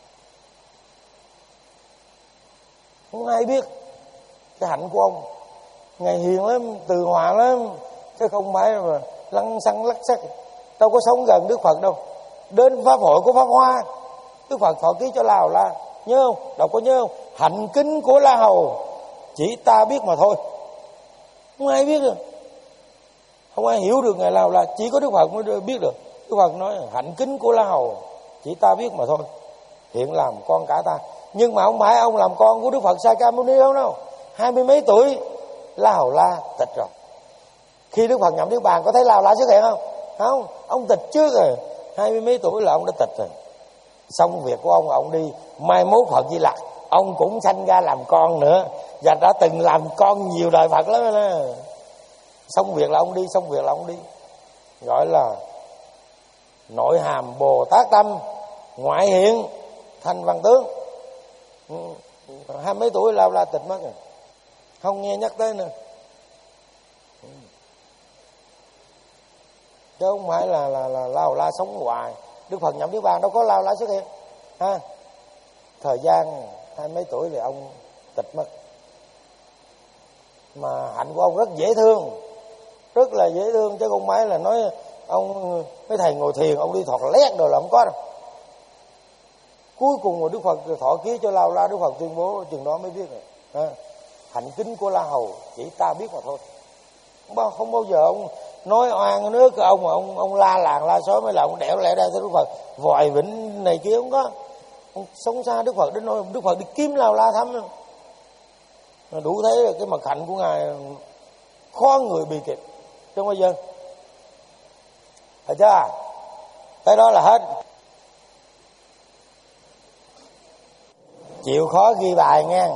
Không ai biết cái hạnh của ông. Ngài hiền lắm, từ hòa lắm, chứ không phải mà lăng xăng lắc sắc. Đâu có sống gần Đức Phật đâu. Đến pháp hội của Pháp Hoa, Đức Phật thọ ký cho La Hầu La, nhớ không? Đọc có nhớ không? Hạnh kính của La Hầu chỉ ta biết mà thôi, không ai biết được, không ai hiểu được Ngài La Hầu La, chỉ có Đức Phật mới biết được. Đức Phật nói hạnh kính của La Hầu chỉ ta biết mà thôi, hiện làm con cả ta. Nhưng mà không phải ông làm con của Đức Phật Sa Ca Mâu Ni đâu đâu. Hai mươi mấy tuổi La Hầu La tịch rồi. Khi Đức Phật nhập Niết Bàn có thấy La Hầu La xuất hiện không? Không, ông tịch trước rồi. Hai mươi mấy tuổi là ông đã tịch rồi. Xong việc của ông, ông đi mai mốt Phật Di Lặc, ông cũng sanh ra làm con nữa, và đã từng làm con nhiều đời Phật lắm đó. Xong việc là ông đi, xong việc là ông đi. Gọi là nội hàm Bồ Tát tâm, ngoại hiện thành văn tướng. Hai mấy tuổi La La tịch mất rồi, không nghe nhắc tới nữa. Chứ không phải là là là La La sống hoài. Đức Phật nhập Niết Bàn đâu có La La xuất hiện ha. Thời gian hai mấy tuổi thì ông tịch mất. Mà hạnh của ông rất dễ thương, rất là dễ thương, chứ không phải là nói ông mấy thầy ngồi thiền ông đi thọt lét rồi là không có đâu. Cuối cùng mà Đức Phật thọ ký cho La La, Đức Phật tuyên bố chừng đó mới biết rồi. À, hạnh kính của La Hầu chỉ ta biết mà thôi. Không bao, không bao giờ ông nói oan nước cái ông mà ông ông la làng la xóm mới là ông đẻo lẽ ra tới Đức Phật vòi vĩnh này kia không có. Ông sống xa Đức Phật đến nỗi Đức Phật đi kiếm La La thăm. Đủ thấy là cái mặt hạnh của Ngài khó người bị kịp. Chứ không bao giờ. Thấy chưa? Tới đó là hết. Chịu khó ghi bài nghe.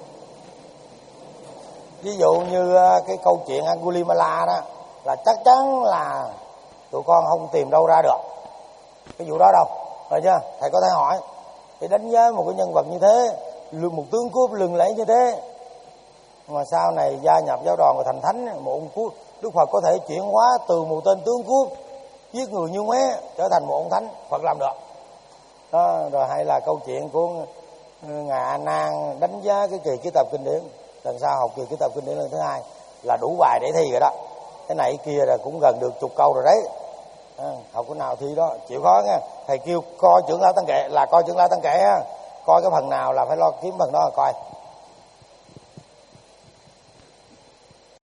Ví dụ như cái câu chuyện Angulimala đó là chắc chắn là tụi con không tìm đâu ra được cái vụ đó đâu, rồi chưa? Thầy có thể hỏi thì đánh giá một cái nhân vật như thế, một tướng cướp lừng lẫy như thế, mà sau này gia nhập giáo đoàn và thành thánh, một ông cướp, Đức Phật có thể chuyển hóa từ một tên tướng cướp giết người như mé trở thành một ông thánh, Phật làm được đó. Rồi hay là câu chuyện của ngài A Nan đánh giá cái kỳ ký tập kinh điển, lần sau học kỳ ký tập kinh điển lần thứ hai là đủ bài để thi rồi đó. Cái này cái kia là cũng gần được chục câu rồi đấy. À, học cái nào thi đó chịu khó nha. Thầy kêu coi trưởng lão Tăng Kệ là coi trưởng lão Tăng Kệ á, coi cái phần nào là phải lo kiếm phần đó là coi.